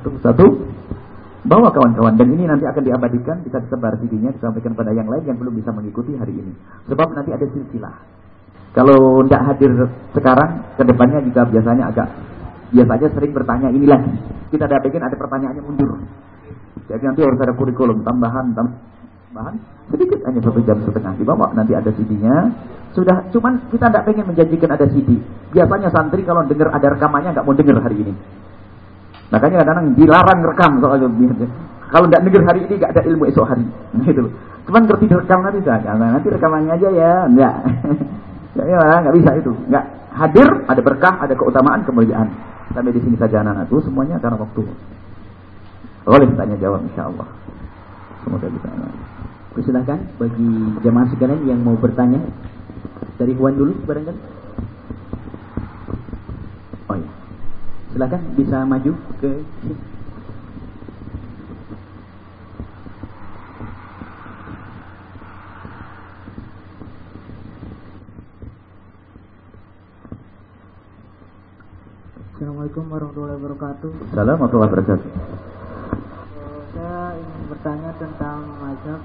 Bawa kawan-kawan. Dan ini nanti akan diabadikan. Bisa disebar CD-nya. Disampaikan pada yang lain yang belum bisa mengikuti hari ini. Sebab nanti ada silsilah. Kalau tidak hadir sekarang, kedepannya juga biasanya sering bertanya ini lagi. Kita bikin ada pertanyaannya mundur. Jadi nanti harus ada kurikulum tambahan sedikit hanya 1,5 jam dibawa. Nanti ada CD-nya. Sudah, cuman kita tidak pengen menjanjikan ada CD. Biasanya santri kalau dengar ada rekamannya nggak mau dengar hari ini. Makanya kadang-kadang dilarang rekam soalnya. Kalau tidak dengar hari ini nggak ada ilmu esok hari. Gitu. Cuman ngerti direkam nanti saja. Nanti rekamannya aja ya, enggak. Ya, nggak bisa itu. Nggak hadir, ada berkah, ada keutamaan, kemuliaan. Sampai di sini saja anak-anakku semuanya karena waktu. Boleh tanya jawab insyaallah. Semoga bisa. Silakan bagi jemaah sekalian yang mau bertanya. Dari Wan dulu barangkali. Oh ya. Silakan bisa maju ke sini. Assalamualaikum warahmatullahi wabarakatuh. Assalamualaikum warahmatullahi wabarakatuh. Saya ingin bertanya tentang mazhab.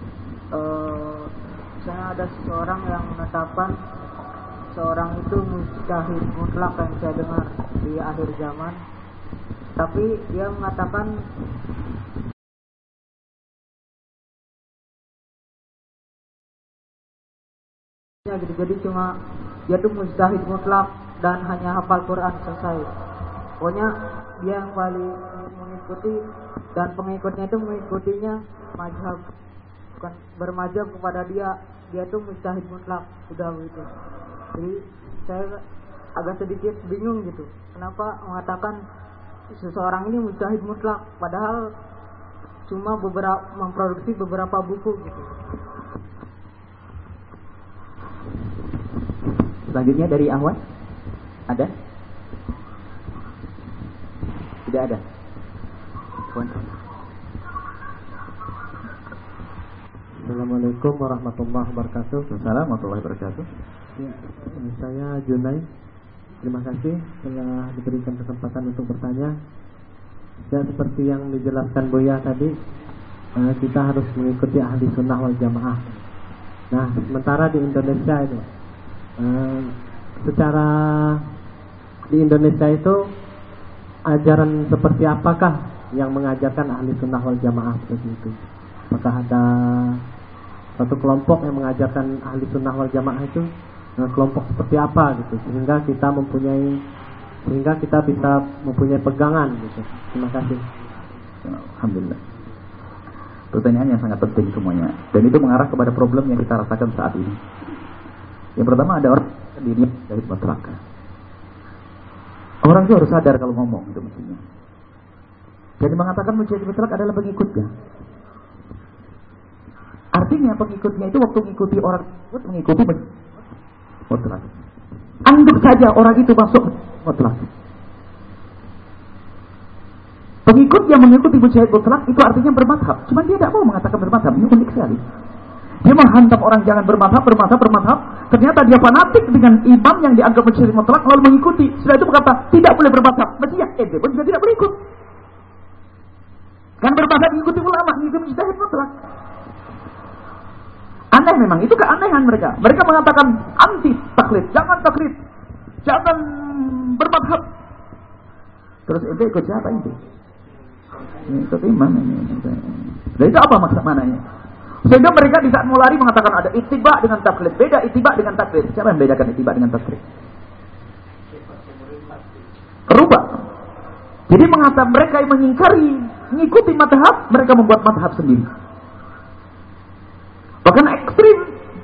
Saya ada seseorang yang menetapkan seorang itu mujtahid mutlak yang saya dengar di akhir zaman. Tapi dia mengatakan jadi cuma dia tuh mujtahid mutlak dan hanya hafal Quran selesai. Pokoknya dia yang paling mengikuti dan pengikutnya itu mengikutinya mazhab, bukan bermazhab kepada dia tuh mujtahid mutlak, sudah begitu. Jadi saya agak sedikit bingung gitu, kenapa mengatakan seseorang ini mujtahid mutlak padahal cuma memproduksi beberapa buku gitu. Selanjutnya dari Ahwan. Ada? Tidak ada. Assalamualaikum warahmatullahi wabarakatuh. Assalamualaikum warahmatullahi wabarakatuh. Ya, saya Junai. Terima kasih telah diberikan kesempatan untuk bertanya. Ya, seperti yang dijelaskan Buya tadi, kita harus mengikuti ahli sunnah wal jamaah. Nah, sementara di Indonesia itu, secara di Indonesia itu ajaran seperti apakah yang mengajarkan ahli sunnah wal jamaah seperti itu? Apakah ada satu kelompok yang mengajarkan ahli sunnah wal jamaah itu kelompok seperti apa gitu, sehingga kita bisa mempunyai pegangan gitu. Terima kasih. Alhamdulillah. Pertanyaan yang sangat penting semuanya, dan itu mengarah kepada problem yang kita rasakan saat ini. Yang pertama, ada orang dirinya dari masyarakat. Orang itu harus sadar kalau ngomong itu mestinya. Jadi mengatakan mujtahid mutlak adalah pengikutnya. Artinya pengikutnya itu waktu mengikuti orang tersebut mengikuti mutlak. Anggap saja orang itu masuk mutlak. Pengikut yang mengikuti mujtahid mutlak itu artinya bermadhab. Cuma dia tidak mau mengatakan bermadhab. Ini unik sekali. Dia menghantam orang jangan bermadhab. Ternyata dia fanatik dengan imam yang dianggap mujtahid mutlak lalu mengikuti. Setelah itu berkata tidak boleh bermadhab. Mestinya ente pun juga tidak berikut. Kan bermadhab mengikuti ulama, mengikuti mujtahid mutlak. Aneh memang, itu keanehan mereka. Mereka mengatakan anti taklid, jangan bermadhab. Terus ente ikut siapa ente? Ikut imam ini. Dan itu apa maksud mananya? Sehingga mereka di saat mau lari mengatakan ada ittiba dengan taklid. Beda ittiba dengan taklid. Siapa yang membedakan ittiba dengan taklid? Rubah. Jadi mengatakan mereka yang mengingkari mengikuti madhab, mereka membuat madhab sendiri. Bahkan ekstrim.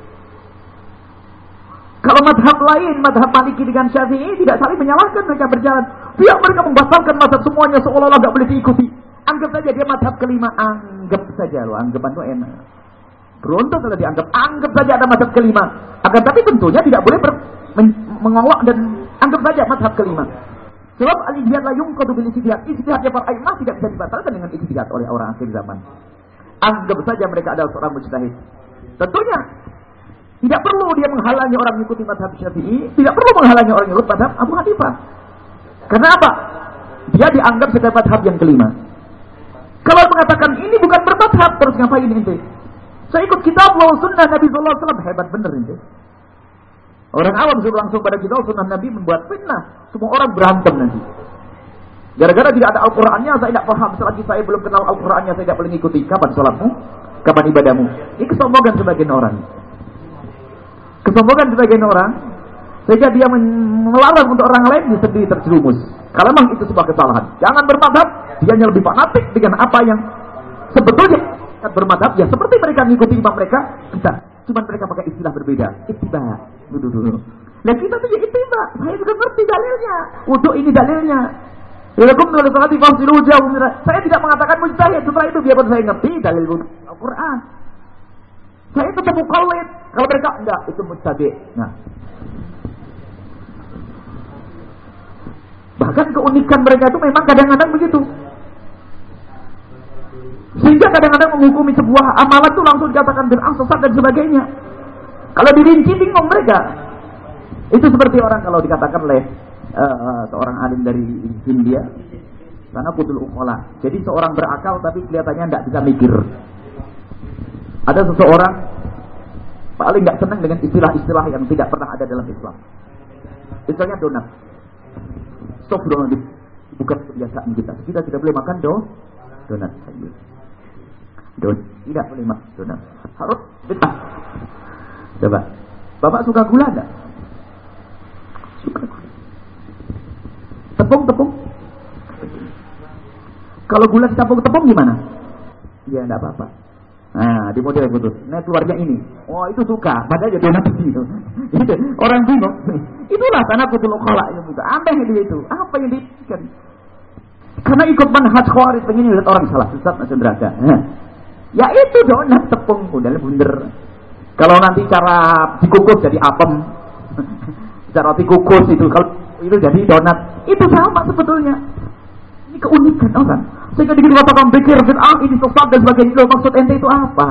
Kalau madhab lain, madhab Maliki dengan Syafi'i tidak saling menyalahkan, mereka berjalan. Biar mereka membatalkan madhab semuanya seolah-olah tidak boleh diikuti. Anggap saja dia madhab kelima, anggap saja loh, anggapan itu enak. Beruntung kalau dianggap, anggap saja ada madhab kelima. Akan tapi tentunya tidak boleh mengolok dan anggap saja madhab kelima. Sebab al-ijtihad la yunqadu bil ijtihad. Ijtihadnya para imam tidak bisa dibatalkan dengan ijtihad oleh orang akhir zaman. Anggap saja mereka adalah seorang mujtahid. Tentunya tidak perlu dia menghalangi orang mengikuti madhab Syafi'i, tidak perlu menghalangi orang mengikuti madhab Abu Hanifah. Karena apa? Dia dianggap sebagai madhab yang kelima. Kalau mengatakan ini bukan bermadhab, terus ngapain ente? Saya ikut kitab Allah sunnah Nabi sallallahu alaihi wasallam, hebat bener ente. Orang awam suruh langsung pada kitab sunnah Nabi membuat fitnah. Semua orang berantem nanti. Gara-gara tidak ada Al-Qur'annya, saya tidak paham. Selagi saya belum kenal Al-Qur'annya, saya tidak boleh mengikuti. Kapan sholatmu? Kapan ibadahmu? Ini kesombongan sebagian orang. Kesombongan sebagian orang, sehingga dia melarang untuk orang lain, dia sendiri terjerumus. Kalau memang itu sebuah kesalahan, jangan bermadhab. Dia lebih fanatik dengan apa yang sebetulnya bermadhab. Ya seperti mereka mengikuti imam mereka, kita. Cuma mereka pakai istilah berbeda. Ittiba. Dulu. Nah kita tuh ya ittiba. Saya juga ngerti dalilnya. Wudu ini dalilnya. Saya tidak mengatakan mujtahid. Setelah itu biarpun saya ngerti dalil Al-Quran. Saya tetap muqallid. Kalau mereka enggak, itu mujtahid. Nah. Bahkan keunikan mereka itu memang kadang-kadang begitu. Sehingga kadang-kadang menghukumi sebuah amalan itu langsung dikatakan bid'ah, sesat dan sebagainya. Kalau dirinci bingung mereka. Itu seperti orang kalau dikatakan oleh seorang alim dari India, karena kutul uqala. Jadi seorang berakal tapi kelihatannya tidak bisa mikir. Ada seseorang paling tidak senang dengan istilah-istilah yang tidak pernah ada dalam Islam. Istilahnya donat. Astagfirullah, bukan kebiasaan kita. Kita tidak boleh makan donat. Tidak boleh makan donat. Harus bid'ah. Coba. Bapak suka gula enggak? Suka. Tepung. Kalau gula dicampur tepung gimana? Ya enggak apa-apa. Nah, di model putus. Nah, keluarnya ini. Oh, itu suka. Padahal dia donat itu. Orang bingung. Itulah karena kutul uqala yang buka. Aneh itu. Apa yang dipikirkan? Karena ikut manhaj khawarij, pengen lihat orang salah sesat masuk neraka. Ya itu donat tepung udah bunder. Kalau nanti cara dikukus jadi apem. Cara dikukus itu kalau itu jadi donat. Itu sama sebetulnya. Ini keunikan orang. Sehingga dikatakan pikir bid'ah ini sesat dan sebagainya. Loh, maksud ente itu apa?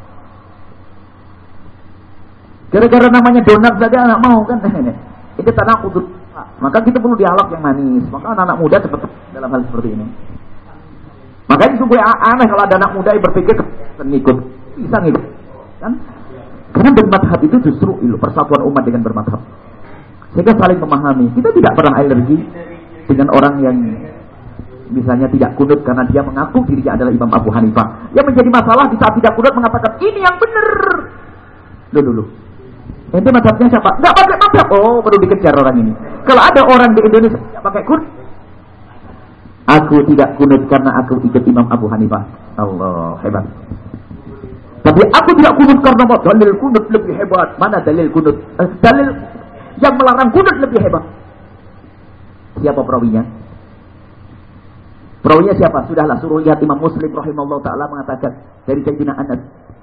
Gara-gara namanya donat saja anak mau kan. Itu tanah kudut. Maka kita perlu dialog yang manis. Maka anak muda cepat dalam hal seperti ini. Makanya sungguh aneh kalau ada anak muda yang berpikir ngikut. Bisa ngikut. Kan? Karena bermadhab itu justru persatuan umat dengan bermadhab. Sehingga saling memahami. Kita tidak pernah alergi dengan orang yang misalnya tidak kunut karena dia mengaku dirinya adalah Imam Abu Hanifah. Yang menjadi masalah di saat tidak kunut mengatakan ini yang benar. Dulu. Ente madhabnya siapa? Enggak pakai madhab. Oh, perlu dikejar orang ini. Kalau ada orang di Indonesia tidak pakai kunut, aku tidak kunut karena aku ikut Imam Abu Hanifah. Allah, hebat. Tapi aku tidak kunut karena dalil kunut lebih hebat. Mana dalil kunut? Dalil yang melarang kunut lebih hebat. Siapa perawinya? Perawinya siapa? Sudahlah, suruh lihat Imam Muslim rahimahullah ta'ala mengatakan dari Sayyidina Anas.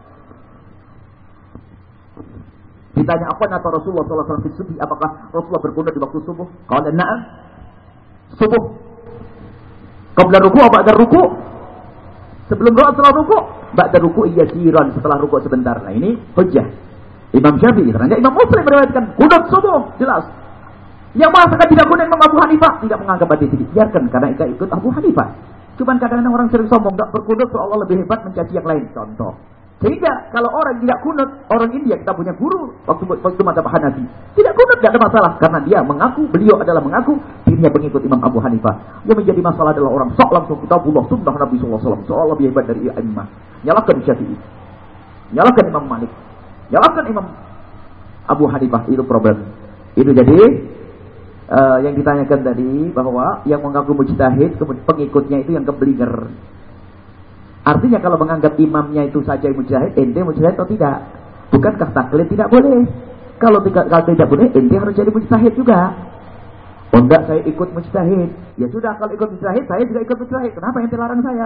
Ditanya apa nata Rasulullah SAW di subuh, apakah Rasulullah berkunut di waktu subuh? Qala na'am. Subuh. Qabla ruku' atau ba'da ruku'? Sebelum ruku' setelah ruku'? Ba'da ruku' yasiran, setelah ruku' sebentar. Nah ini hujjah. Imam Syafi'i, karena Imam Muslim meriwayatkan kunut subuh, jelas. Yang mengatakan tidak kunut Imam Abu Hanifah tidak menganggap hadis ini. Biarkan karena kita ikut Abu Hanifah. Cuman kadang-kadang orang sering sombong, enggak berkunut seolah lebih hebat mencaci yang lain. Contoh. Sehingga kalau orang tidak kunut, orang India kita punya guru waktu mazhab Hanafi, tidak kunut tidak ada masalah karena beliau adalah mengaku dirinya pengikut Imam Abu Hanifah. Yang menjadi masalah adalah orang sok langsung kitabullah sunnah Nabi sallallahu alaihi wasallam seolah lebih hebat dari imam. Nyalakan Syafi'i, nyalakan Imam Malik, nyalakan Imam Abu Hanifah, itu problem. Itu jadi yang ditanyakan tadi bahwa yang mengaku mujtahid pengikutnya itu yang keblinger. Artinya kalau menganggap imamnya itu saja yang mujtahid, ente mujtahid atau tidak? Bukankah taklid tidak boleh? Kalau tidak boleh, ente harus jadi mujtahid juga. Oh enggak, saya ikut mujtahid. Ya sudah, kalau ikut mujtahid, saya juga ikut mujtahid. Kenapa ente larang saya?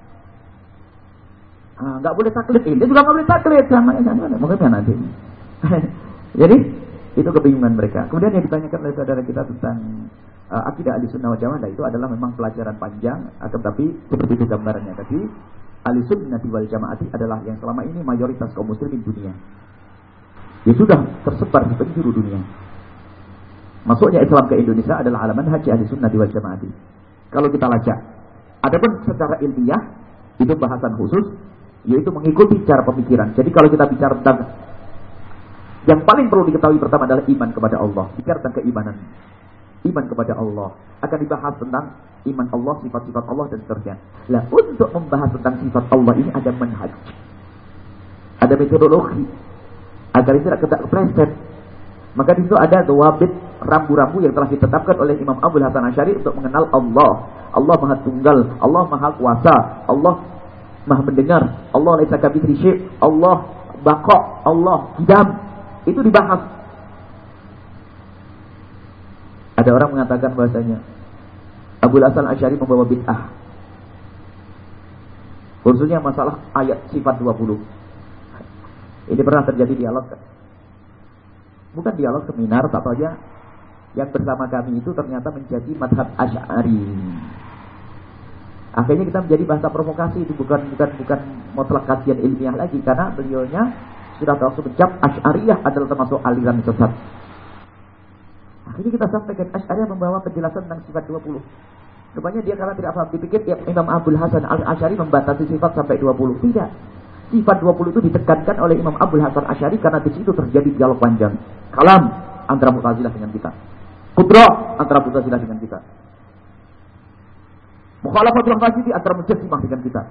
Enggak boleh taklid, ente juga enggak boleh taklid. Mungkin nanti. Jadi itu kebingungan mereka. Kemudian yang ditanyakan oleh saudara kita tentang akidah Ahlussunnah wal Jamaah, itu adalah memang pelajaran panjang, akan tapi seperti itu gambarannya tadi. Ahlussunnah wal Jamaah adalah yang selama ini mayoritas kaum muslimin dunia. Dia sudah tersebar di penjuru dunia. Masuknya Islam ke Indonesia adalah ala manhaj Ahlussunnah wal Jamaah. Kalau kita lacak, adapun secara ilmiah itu bahasan khusus, yaitu mengikuti cara pemikiran. Jadi kalau kita bicara tentang yang paling perlu diketahui pertama adalah iman kepada Allah. Bicara tentang keimanan. Iman kepada Allah. Akan dibahas tentang iman Allah, sifat-sifat Allah dan seterusnya. Lah, untuk membahas tentang sifat Allah ini ada manhaj. Ada metodologi. Agar itu tidak kepleset. Maka di situ ada dawabit, rambu-rambu yang telah ditetapkan oleh Imam Abul Hasan Asy'ari untuk mengenal Allah. Allah Maha Tunggal, Allah Maha Kuasa, Allah Maha Mendengar, Allah laisa kamitslihi syai', Allah baqa, Allah qidam. Itu dibahas. Ada orang mengatakan bahasanya Abul Hasan Asy'ari membawa bid'ah, khususnya masalah ayat sifat 20. Ini pernah terjadi dialog, bukan dialog, seminar, tak saja yang bersama kami itu ternyata menjadi madhab Asy'ari. Akhirnya kita menjadi bahasa provokasi, itu bukan mutlak kajian ilmiah lagi, karena beliaunya sudah langsung mencap Asy'ariyah adalah termasuk aliran sesat. Akhirnya kita sampaikan Asy'ariyah membawa penjelasan tentang sifat 20. Rupanya dia karena tidak paham, dipikir ya, Imam Abul Hasan Asy'ari membatasi sifat sampai 20. Tidak. Sifat 20 itu ditekankan oleh Imam Abul Hasan Asy'ari karena di situ terjadi dialog panjang. Kalam antara Mu'tazilah dengan kita. Qudrah antara Mu'tazilah dengan kita. Mukhalafatul Fasidi antara Mujassimah dengan kita.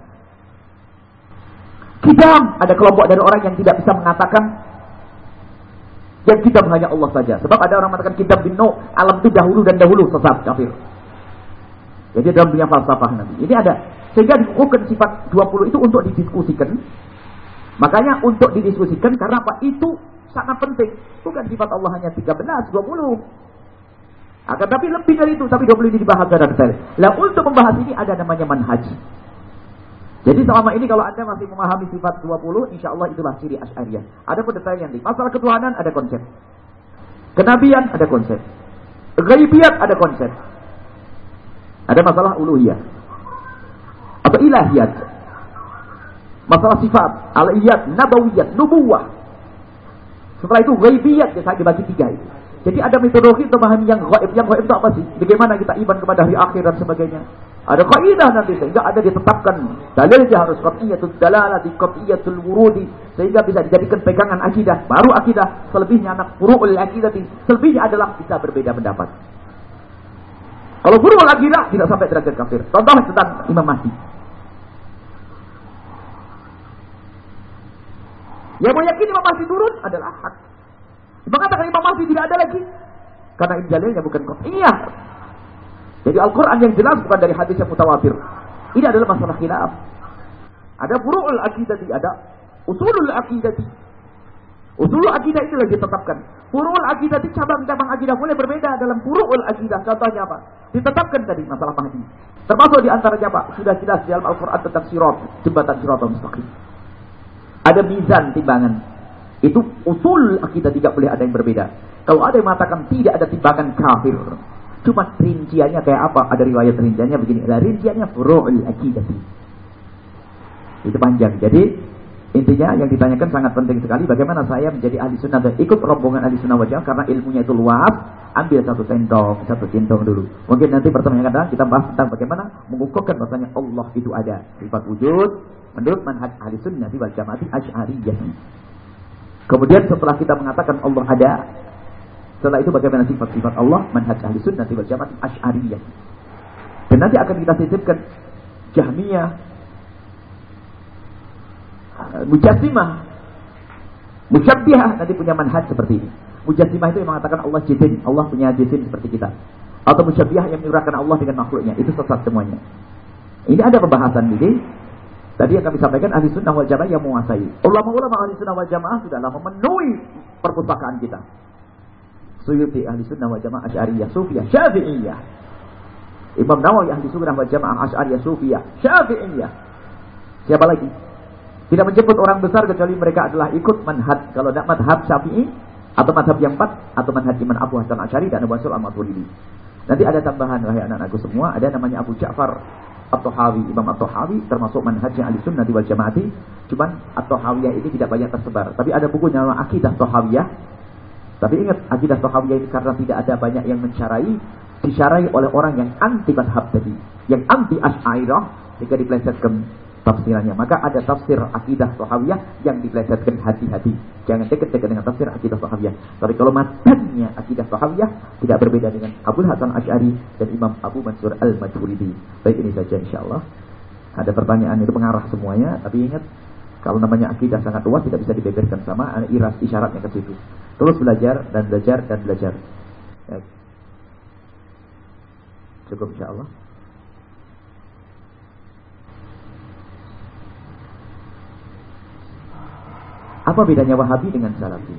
Qidam, ada kelompok dari orang yang tidak bisa mengatakan yang kitab hanya Allah saja. Sebab ada orang mengatakan kitab binu, alam itu dahulu dan dahulu, sesat, kafir. Jadi dalam dunia falsafah nanti. Ini ada. Sehingga dikukuhkan sifat 20 itu untuk didiskusikan. Makanya untuk didiskusikan karena apa? Itu sangat penting. Bukan sifat Allah hanya 13, 20. Akan tapi lebih dari itu, tapi 20 ini dibahas secara detail. Lah untuk membahas ini ada namanya manhaj. Jadi selama ini kalau Anda masih memahami sifat 20, insya Allah itulah ciri Asy'ariyah. Ada pun detail yang di masalah ketuhanan ada konsep. Kenabian ada konsep. Ghaibiyat ada konsep. Ada masalah uluhiyah atau ilahiyat. Masalah sifat, aliyat, nabawiyat, nubuwah. Setelah itu ghaibiyat, saya dibagi 3 itu. Jadi ada metodologi untuk memahami yang gaib. Yang gaib itu apa sih? Bagaimana kita iman kepada hari akhir dan sebagainya. Ada kaidah nanti sehingga ada ditetapkan dalilnya harus qat'iyatul dalalati, qat'iyatul wurudi, sehingga bisa dijadikan pegangan akidah, baru akidah. Selebihnya anak furu'ul aqidati, selebihnya adalah bisa berbeda pendapat. Kalau furu'ul aqidah tidak sampai derajat kafir. Contoh tentang Imam Mahdi. Yang meyakini Imam Mahdi turun adalah hak. Mengatakan Imam Mahdi tidak ada lagi karena ini dalilnya bukan qat'iyah. Jadi Al-Quran yang jelas bukan dari hadis yang mutawatir. Ini adalah masalah khilaf. Ada furu'ul aqidati, ada usulul aqidati. Usulul aqidah itu lagi ditetapkan. Furu'ul aqidati, cabang-cabang aqidah boleh berbeda dalam furu'ul aqidah. Contohnya apa? Ditetapkan tadi masalah Mahdi. Termasuk di antaranya apa? Sudah jelas di dalam Al-Quran tentang sirat, jembatan Shiratal Mustaqim. Ada mizan, timbangan. Itu usul aqidah tidak boleh ada yang berbeda. Kalau ada yang mengatakan tidak ada timbangan, kafir. Cuma rinciannya kayak apa? Ada riwayat rinciannya begini. Ada rinciannya furu'ul aqidati. Itu panjang. Jadi Intinya yang ditanyakan sangat penting sekali, bagaimana saya menjadi ahli sunnah dan ikut rombongan ahli sunnah wal jamaah, karena ilmunya itu luas. Ambil satu centong dulu. Mungkin nanti pertemuan yang akan datang kita bahas tentang bagaimana mengukuhkan bahasanya Allah itu ada, sifat wujud menurut manhaj ahli sunnah wal jamaah Asy'ariyah. Kemudian setelah kita mengatakan Allah ada, setelah itu bagaimana sifat-sifat Allah manhaj ahli sunnah wal jamaah Asy'ariyah. Dan nanti akan kita sisipkan Jahmiyah, Mujassimah, Musyabbihah nanti punya manhaj seperti ini. Mujassimah itu yang mengatakan Allah jisim, Allah punya jisim seperti kita. Atau Musyabbihah yang menyurahkan Allah dengan makhluknya, itu sesat semuanya. Ini ada pembahasan ini. Tadi yang kami sampaikan ahli sunnah wal jamaah yang menguasai. Ulama-ulama ahli sunnah wal jamaah sudahlah memenuhi perpustakaan kita. Suyuti ahli sunnah wal jamaah Asy'ariyah, Sufiyah, Syafi'iyah. Imam Nawawi ahli sunnah wal jamaah Asy'ariyah, Sufiyah, Syafi'iyah. Siapa lagi? Tidak menjemput orang besar kecuali mereka adalah ikut manhaj. Kalau tidak madhab Syafi'i atau madhab yang 4 atau manhaj Imam Abu Hasan Asy'ari dan Abu Mansur Al-Maturidi. Nanti ada tambahan wahai anak-anakku semua, ada namanya Abu Ja'far At-Tahawi, Imam At-Tahawi termasuk manhajnya ahli sunnah wal jamaah. Cuman At-Tahawiyah ini tidak banyak tersebar. Tapi ada bukunya nama Aqidah Tahawiyah. Tapi ingat, Aqidah Tahawiyah ini karena tidak ada banyak yang mencarai, disyarai oleh orang yang anti madhab tadi, yang anti Asy'ariyah, jika dipelesetkan tafsirannya. Maka ada tafsir Aqidah Tahawiyah yang dipelesetkan, hati-hati. Jangan dekat-dekat dengan tafsir Aqidah Tahawiyah. Tapi kalau matanya Aqidah Tahawiyah tidak berbeda dengan Abu Hasan Asy'ari dan Imam Abu Mansur Al-Maturidi. Baik, ini saja insyaallah. Ada pertanyaan itu mengarah semuanya, tapi ingat kalau namanya akidah sangat luas tidak bisa dibeberkan sama, iras isyaratnya ke situ. Terus belajar dan belajar dan belajar. Baik. Cukup insyaallah. Apa bedanya Wahabi dengan Salafi?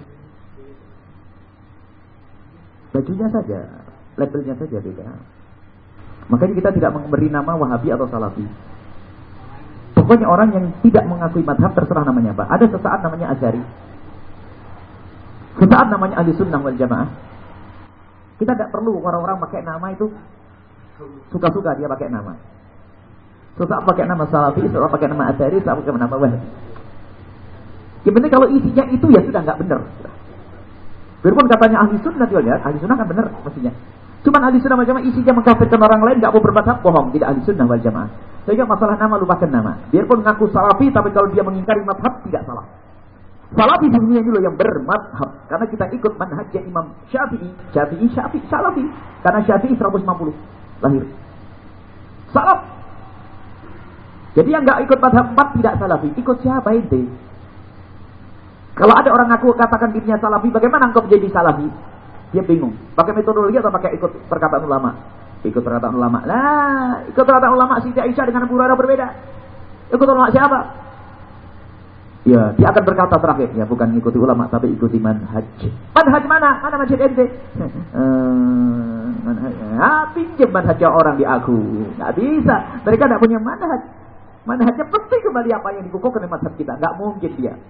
Bajunya saja, labelnya saja beda. Makanya kita tidak memberi nama Wahabi atau Salafi. Pokoknya orang yang tidak mengakui madhab terserah namanya apa. Ada sesaat namanya Asy'ari, sesaat namanya Ahli Sunnah wal Jamaah. Kita tidak perlu orang-orang pakai nama itu suka-suka dia pakai nama. Sesaat pakai nama Salafi, sesaat pakai nama Asy'ari, sesaat pakai nama Wahabi. Yang penting kalau isinya itu ya sudah nggak benar. Biarpun katanya ahli sunnah juga, ahli sunnah kan benar mestinya. Cuman ahli sunnah wal jamaah isinya mengkafirkan orang lain, nggak mau bermadhab, bohong, tidak ahli sunnah wal jamaah. Sehingga masalah nama lupakan nama. Biarpun ngaku salafi, tapi kalau dia mengingkari madhab tidak salah. Salafi sesungguhnya dulu yang bermadhab, karena kita ikut manhajnya Imam Syafi'i, Salafi, karena Syafi'i 150 lahir. Salaf. Jadi yang nggak ikut madhab 4 tidak salafi, ikut siapa ente? Kalau ada orang ngaku katakan dirinya salafi, bagaimana engkau menjadi salafi? Dia bingung. Pakai metodologi atau pakai ikut perkataan ulama? Ikut perkataan ulama. Nah, ikut perkataan ulama Siti Aisyah dengan Abu Hurairah berbeda. Ikut ulama siapa? Ya, dia akan berkata terakhir, ya bukan ikuti ulama tapi ikuti manhaj. Manhaj mana? Mana manhaj ente? Pinjam manhajnya orang di aku. Nggak bisa. Mereka tidak punya manhaj. Manhajnya pasti kembali apa yang dikukuhkan oleh mazhab kita. Nggak mungkin dia.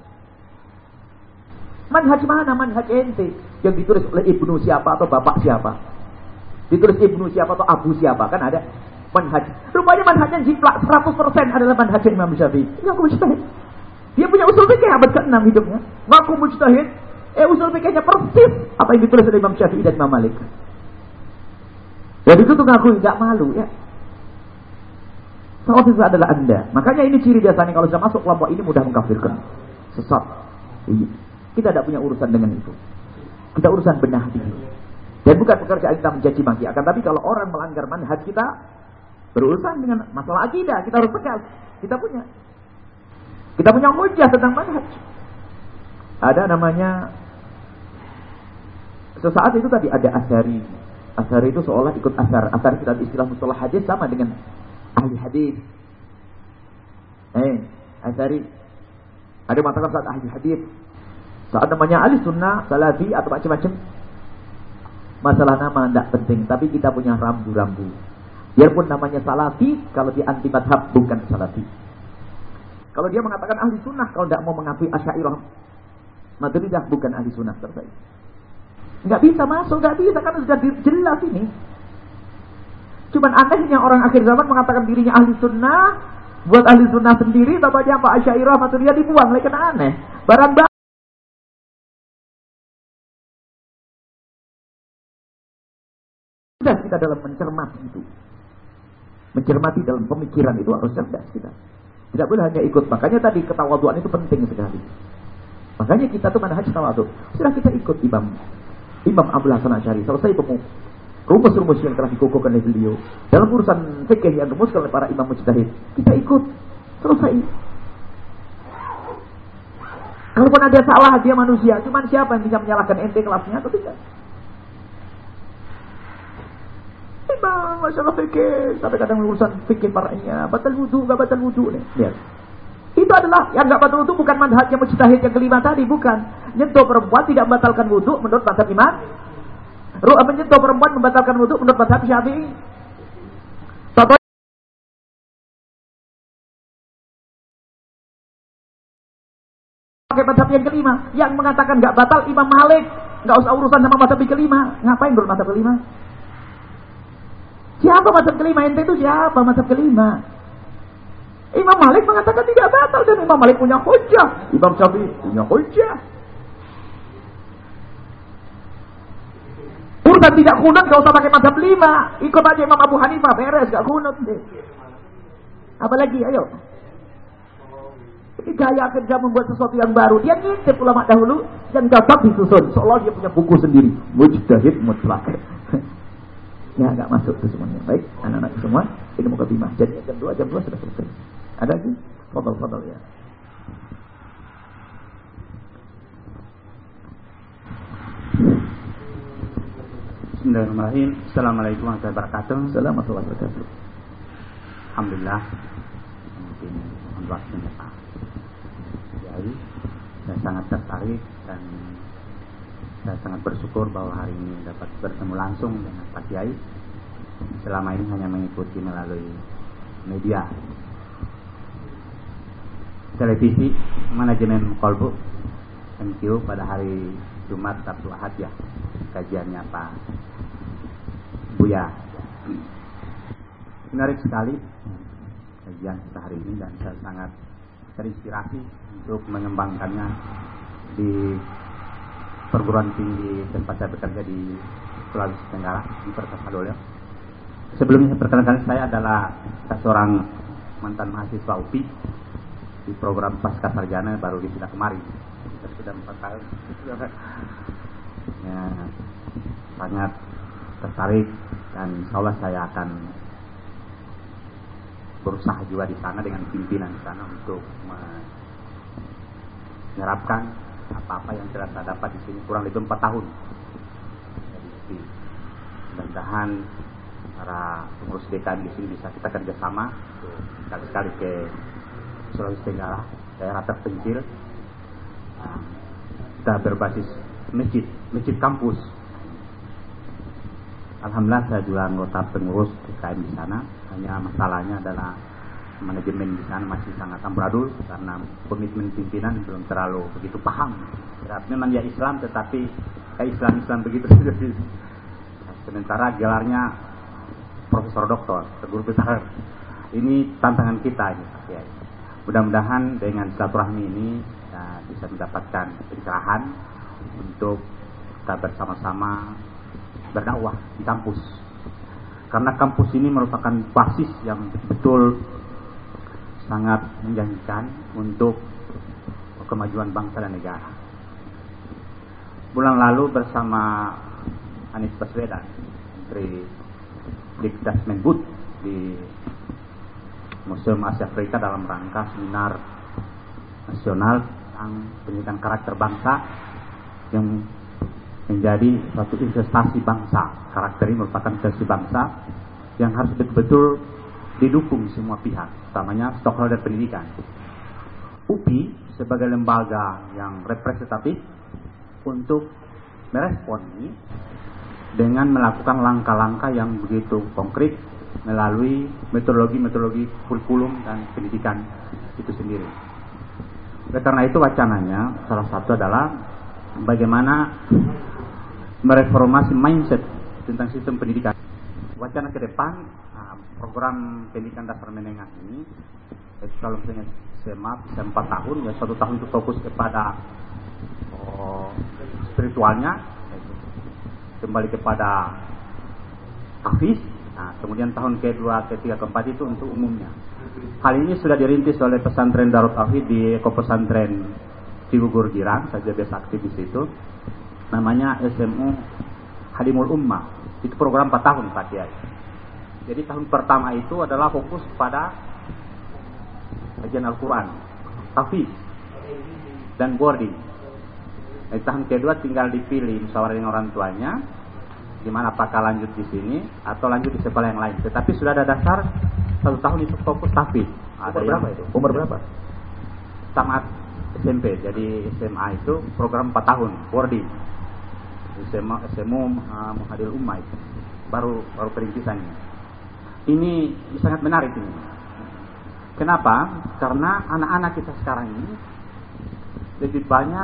Manhaj mana? Manhaj ente yang ditulis oleh ibnu siapa atau bapak siapa? Ditulis ibnu siapa atau abu siapa? Kan ada manhaj. Rupanya manhajnya jiplak 100% adalah manhaj Imam Syafi'i. Ngaku mujtahid. Dia punya usul fikih abad ke-6 hidupnya. Ngaku mujtahid. Usul fikihnya persis apa yang ditulis oleh Imam Syafi'i dan Imam Malik. Jadi itu tuh ngaku enggak malu ya. Salaf itu adalah Anda. Makanya ini ciri biasanya kalau sudah masuk kelompok ini mudah mengkafirkan. Sesat. Iya. Kita tidak punya urusan dengan itu. Kita urusan benah diri. Dan bukan pekerjaan kita mencaci maki. Akan tapi kalau orang melanggar manhaj kita, berurusan dengan masalah akidah, kita harus tegas. Kita punya hujjah tentang manhaj. Ada namanya, sesaat itu tadi ada Asy'ari. Asy'ari itu seolah ikut asar. Asar itu dalam istilah mustalah hadis sama dengan ahli hadis. Asy'ari. Ada mengatakan saat ahli hadis. Saat namanya ahli sunnah, salafi atau macam-macam. Masalah nama tidak penting, tapi kita punya rambu-rambu. Biarpun namanya salafi, kalau dia anti madhab bukan salafi. Kalau dia mengatakan ahli sunnah, kalau tidak mau mengakui Asy'ariyah, Maturidah bukan ahli sunnah, selesai. Nggak bisa masuk, nggak bisa karena sudah jelas ini. Cuman anehnya orang akhir zaman mengatakan dirinya ahli sunnah, Buat ahli sunnah sendiri, bapaknya Pak Asy'ariyah Maturidiyah dibuang, lagi kena aneh. Barang cerdas kita dalam mencermati itu. Mencermati dalam pemikiran itu harus cerdas kita. Tidak boleh hanya ikut. Makanya tadi ketawaduan itu penting sekali. Makanya kita tuh manhaj tawadhu. Sudah kita ikut Imam Abdul Hasan Asy'ari. Selesai rumus-rumus yang telah dikukuhkan oleh beliau. Dalam urusan fikih yang dirumuskan oleh para imam mujtahid, kita ikut. Selesai. Kalaupun ada salah, dia manusia. Cuman siapa yang bisa menyalahkan ente kelasnya atau tidak? Imam, masalah fikih. Sampai kadang urusan fikih parahnya. Batal wudu, gak batal wudu nih. Lihat. Itu adalah yang gak batal wudu bukan manhajnya mujtahid yang kelima tadi, bukan. Nyentuh perempuan tidak membatalkan wudu menurut mazhab Imam. Menyentuh perempuan membatalkan wudu menurut mazhab Syafi'i. Pakai mazhab yang kelima, yang mengatakan enggak batal Imam Malik, enggak usah urusan sama mazhab yang kelima. Ngapain menurut mazhab kelima? Siapa mazhab kelima? Ente itu siapa mazhab kelima? Imam Malik mengatakan tidak batal dan Imam Malik punya hujjah. Imam Syafi'i punya hujjah. Urusan tidak kunut gak usah pakai mazhab 5. Ikut aja Imam Abu Hanifah, beres, gak kunut deh. Apalagi, ayo. Ini gaya kerja membuat sesuatu yang baru. Dia ngintip ulama dahulu, yang cocok disusun. Seolah dia punya buku sendiri. Mujtahid mutlak. Ya, gak masuk itu semuanya. Baik, anak-anak semua, ini muka bimah. Jadi jam 2 sudah selesai. Ada lagi? Fadal ya. Bismillahirrahmanirrahim. Assalamualaikum warahmatullahi wabarakatuh. Assalamualaikum warahmatullahi wabarakatuh. Alhamdulillah. Mungkin waktunya Pak Kiai. Saya sangat tertarik dan saya sangat bersyukur bahwa hari ini dapat bertemu langsung dengan Pak Kiai. Selama ini hanya mengikuti melalui media, televisi, manajemen Kolbu, MQ pada hari Jumat, Sabtu, Ahad ya. Kajiannya Pak Buya. Menarik sekali kajian kita hari ini dan saya sangat terinspirasi untuk mengembangkannya di perguruan tinggi tempat saya bekerja di Sulawesi Tenggara, di Pertasadolyo. Sebelumnya perkenalkan, saya adalah seorang mantan mahasiswa UPI di program Pasca Sarjana baru wisuda kemarin. Sudah 4 tahun. Ya, sangat tertarik dan insyaallah saya akan berusaha juga di sana dengan pimpinan di sana untuk menyerapkan apa-apa yang telah saya dapat di sini kurang lebih 4 tahun. Jadi mudah-mudahan para pengurus DKM di sini bisa kita kerjasama untuk sekali-sekali ke Sulawesi Tenggara, daerah terpencil. Kita berbasis masjid kampus. Alhamdulillah saya juga anggota pengurus DKM di sana. Hanya masalahnya adalah manajemen di sana masih sangat amburadul karena komitmen pimpinan belum terlalu begitu paham. Ya, memang dia Islam tetapi kayak Islam begitu. Sementara gelarnya Profesor Doktor, guru besar. Ini tantangan kita ini, Pak Kiai. Mudah-mudahan dengan silaturahmi ini bisa mendapatkan pencerahan untuk kita bersama-sama berdakwah di kampus. Karena kampus ini merupakan basis yang betul sangat menjanjikan untuk kemajuan bangsa dan negara. Bulan lalu bersama Anies Baswedan, Menteri Dikdasmenbud di Museum Asia Afrika dalam rangka seminar nasional tentang pendidikan karakter bangsa yang menjadi suatu investasi bangsa. Karakter ini merupakan investasi bangsa yang harus betul-betul didukung semua pihak, utamanya stakeholder pendidikan. UPI sebagai lembaga yang representatif untuk merespon ini dengan melakukan langkah-langkah yang begitu konkret melalui metodologi kurikulum dan pendidikan itu sendiri. Oleh karena itu wacananya salah satu adalah bagaimana mereformasi mindset tentang sistem pendidikan. Wacana ke depan program pendidikan dasar menengah ini, kalau misalnya SMA bisa 4 tahun, ya 1 tahun itu fokus kepada spiritualnya, kembali kepada hafiz. Nah, kemudian tahun kedua, ketiga, keempat itu untuk umumnya. Hal ini sudah dirintis oleh pesantren Darut Tauhid di Eko Pesantren Cigugur Girang, saya biasa aktif di situ. Namanya SMU Hadimul Ummah. Itu program 4 tahun Pak Kiai. Jadi tahun pertama itu adalah fokus pada kajian Al-Quran, hafiz, dan boarding. Di tahun kedua tinggal dipilih musyawarah dengan orang tuanya, gimana apakah lanjut di sini atau lanjut di sekolah yang lain. Tetapi sudah ada dasar 1 tahun itu fokus hafiz. Umur berapa itu? Umur berapa? Tamat SMP. Jadi SMA itu program 4 tahun boarding. SMU Muhadil Ummah itu baru perintisannya. Ini sangat menarik ini. Kenapa? Karena anak-anak kita sekarang ini lebih banyak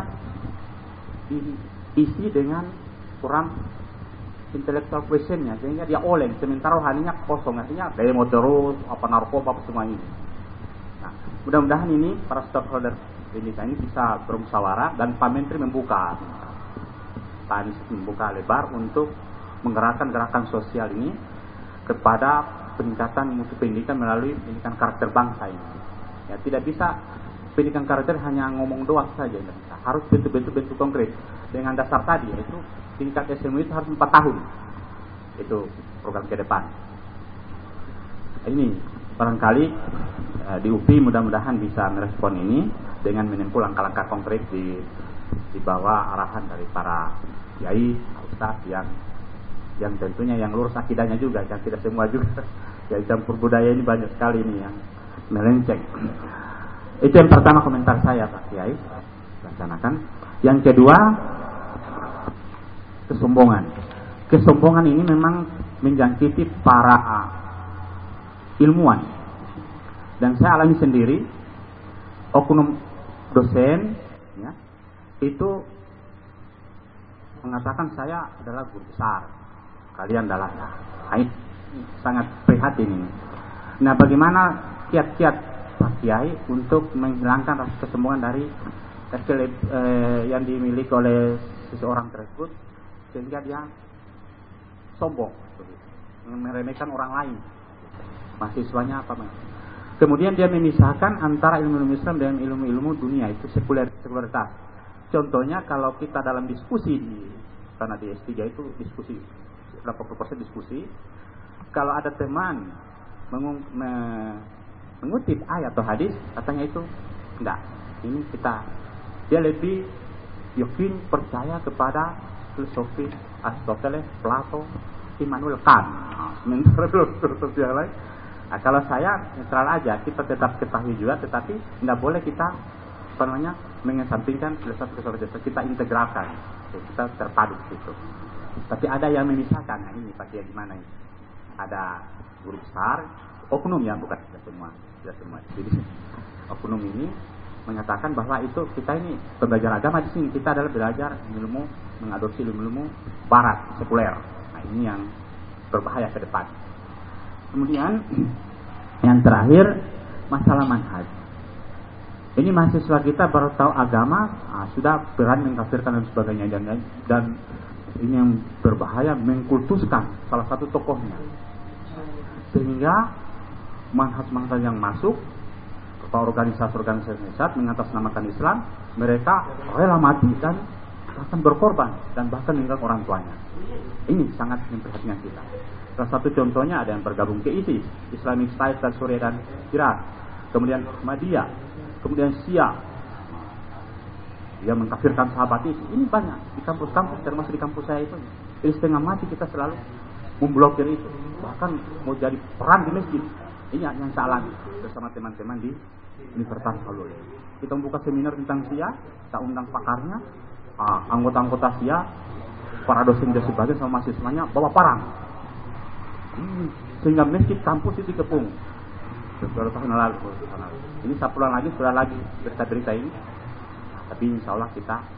diisi dengan kurang intellectual questionnya, sehingga dia oleng, sementara rohaninya kosong, artinya demo terus, narkoba, apa semua ini. Nah, mudah-mudahan ini para stakeholder pendidikan ini bisa bermusyawarah dan Pak Menteri membuka, Pak Anies membuka lebar untuk menggerakkan gerakan sosial ini kepada peningkatan mutu pendidikan melalui pendidikan karakter bangsa ini. Ya, tidak bisa pendidikan karakter hanya ngomong doang saja, harus bentuk-bentuk konkret dengan dasar tadi, yaitu tingkat SMU itu harus 4 tahun. Itu program ke depan. Ini barangkali di UPI mudah-mudahan bisa merespon ini dengan menempuh langkah-langkah konkret di bawah arahan dari para kiai, ustaz yang tentunya yang lurus akidahnya juga, yang tidak semua juga. Ya, campur budaya ini banyak sekali ini yang melenceng. Itu yang pertama komentar saya Pak Kiai, laksanakan. Yang kedua, kesombongan. Kesombongan ini memang menjangkiti para ilmuwan. Dan saya alami sendiri, oknum dosen ya, itu mengatakan saya adalah guru besar, kalian adalah sangat prihatin ini. Nah, bagaimana kiat-kiat Pak Kiai untuk menghilangkan rasa kesombongan dari yang dimiliki oleh seseorang tersebut sehingga dia sombong, meremehkan orang lain, mahasiswanya apa? Kemudian dia memisahkan antara ilmu-ilmu Islam dengan ilmu-ilmu dunia, itu sekularitas. Contohnya kalau kita dalam diskusi karena di S3 itu diskusi 80% diskusi, kalau ada teman mengutip ayat atau hadis, katanya itu enggak, ini dia lebih yakin percaya kepada filosofi Aristoteles, Plato, Immanuel Kant. Sementara filosofi yang lain. Nah, kalau saya netral aja, kita tetap ketahui juga, tetapi nggak boleh kita mengesampingkan filosofi, kita integralkan, kita terpadu gitu. Tapi ada yang memisahkan. Nah, ini pasti gimana ini? Ada guru besar, oknum ya, bukan tidak semua. Jadi oknum ini menyatakan bahwa itu kita ini pembelajaran agama di sini kita adalah belajar ilmu, mengadopsi ilmu barat sekuler. Nah, ini yang berbahaya ke depan. Kemudian yang terakhir masalah manhaj. Ini mahasiswa kita baru tahu agama, sudah berani mengkafirkan dan sebagainya, dan ini yang berbahaya, mengkultuskan salah satu tokohnya, sehingga manhaj-manhaj yang masuk organisasi-organisasi saat mengatasnamakan Islam, mereka rela mati dan bahkan berkorban dan bahkan meninggalkan orang tuanya. Ini sangat memprihatinkan kita. Salah satu contohnya ada yang bergabung ke ISIS, Islamic State dan Suriah dan Irak, kemudian Ahmadiyah, kemudian Syiah, dia mengkafirkan sahabat itu. Ini banyak di kampus-kampus, termasuk di kampus saya itu. Jadi setengah mati kita selalu memblokir itu, bahkan mau jadi perang di masjid. Ini yang saya alami bersama teman-teman di Universitas Halul. Kita membuka seminar tentang Syiah, kita undang pakarnya, anggota-anggota Syiah, para dosen dan sebagainya sama mahasiswanya bawa parang. Sehingga masjid kampus itu dikepung. Beberapa tahun lalu. Ini 10 bulan lagi sudah lagi berita-berita ini. Tapi insya Allah kita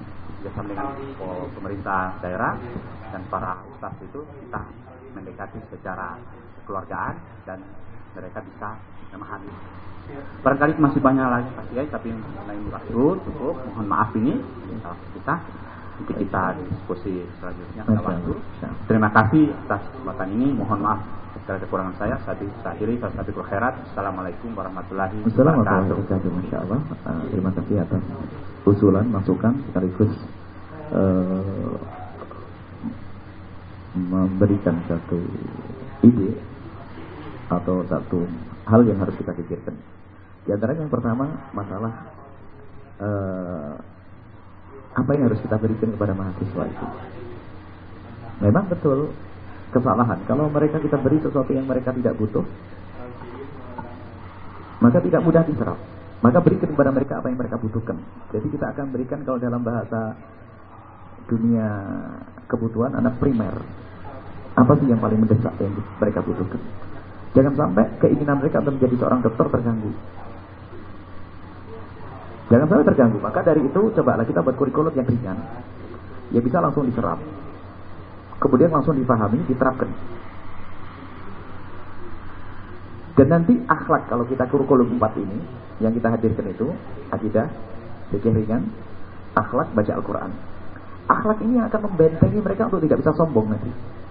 bekerjasama dengan pemerintah daerah dan para ustaz itu kita mendekati secara kekeluargaan dan mereka bisa memahami. Barangkali masih banyak lagi Pak Kiai, tapi lain waktu cukup. Mohon maaf ini kita nanti kita diskusi selanjutnya pada waktu. Terima kasih atas kesempatan ini. Mohon maaf segala kekurangan saya. Saya akhiri. Fastabiqul khairat. Assalamualaikum warahmatullahi wabarakatuh. Masya Allah. Terima kasih atas usulan, masukan sekaligus memberikan satu ide atau satu hal yang harus kita pikirkan. Di antaranya yang pertama masalah apa yang harus kita berikan kepada mahasiswa itu. Memang betul kesalahan kalau mereka kita beri sesuatu yang mereka tidak butuh, maka tidak mudah diserap. Maka berikan kepada mereka apa yang mereka butuhkan. Jadi kita akan berikan, kalau dalam bahasa dunia kebutuhan, anak primer. Apa sih yang paling mendesak yang mereka butuhkan? Jangan sampai keinginan mereka untuk menjadi seorang dokter terganggu. Jangan sampai terganggu. Maka dari itu cobalah kita buat kurikulum yang ringan, ya bisa langsung diserap, kemudian langsung dipahami, diterapkan. Dan nanti akhlak, kalau kita kurikulum 4 ini yang kita hadirkan itu akidah, fikih ringan, akhlak, baca Al-Quran. Akhlak ini akan membentengi mereka untuk tidak bisa sombong nanti.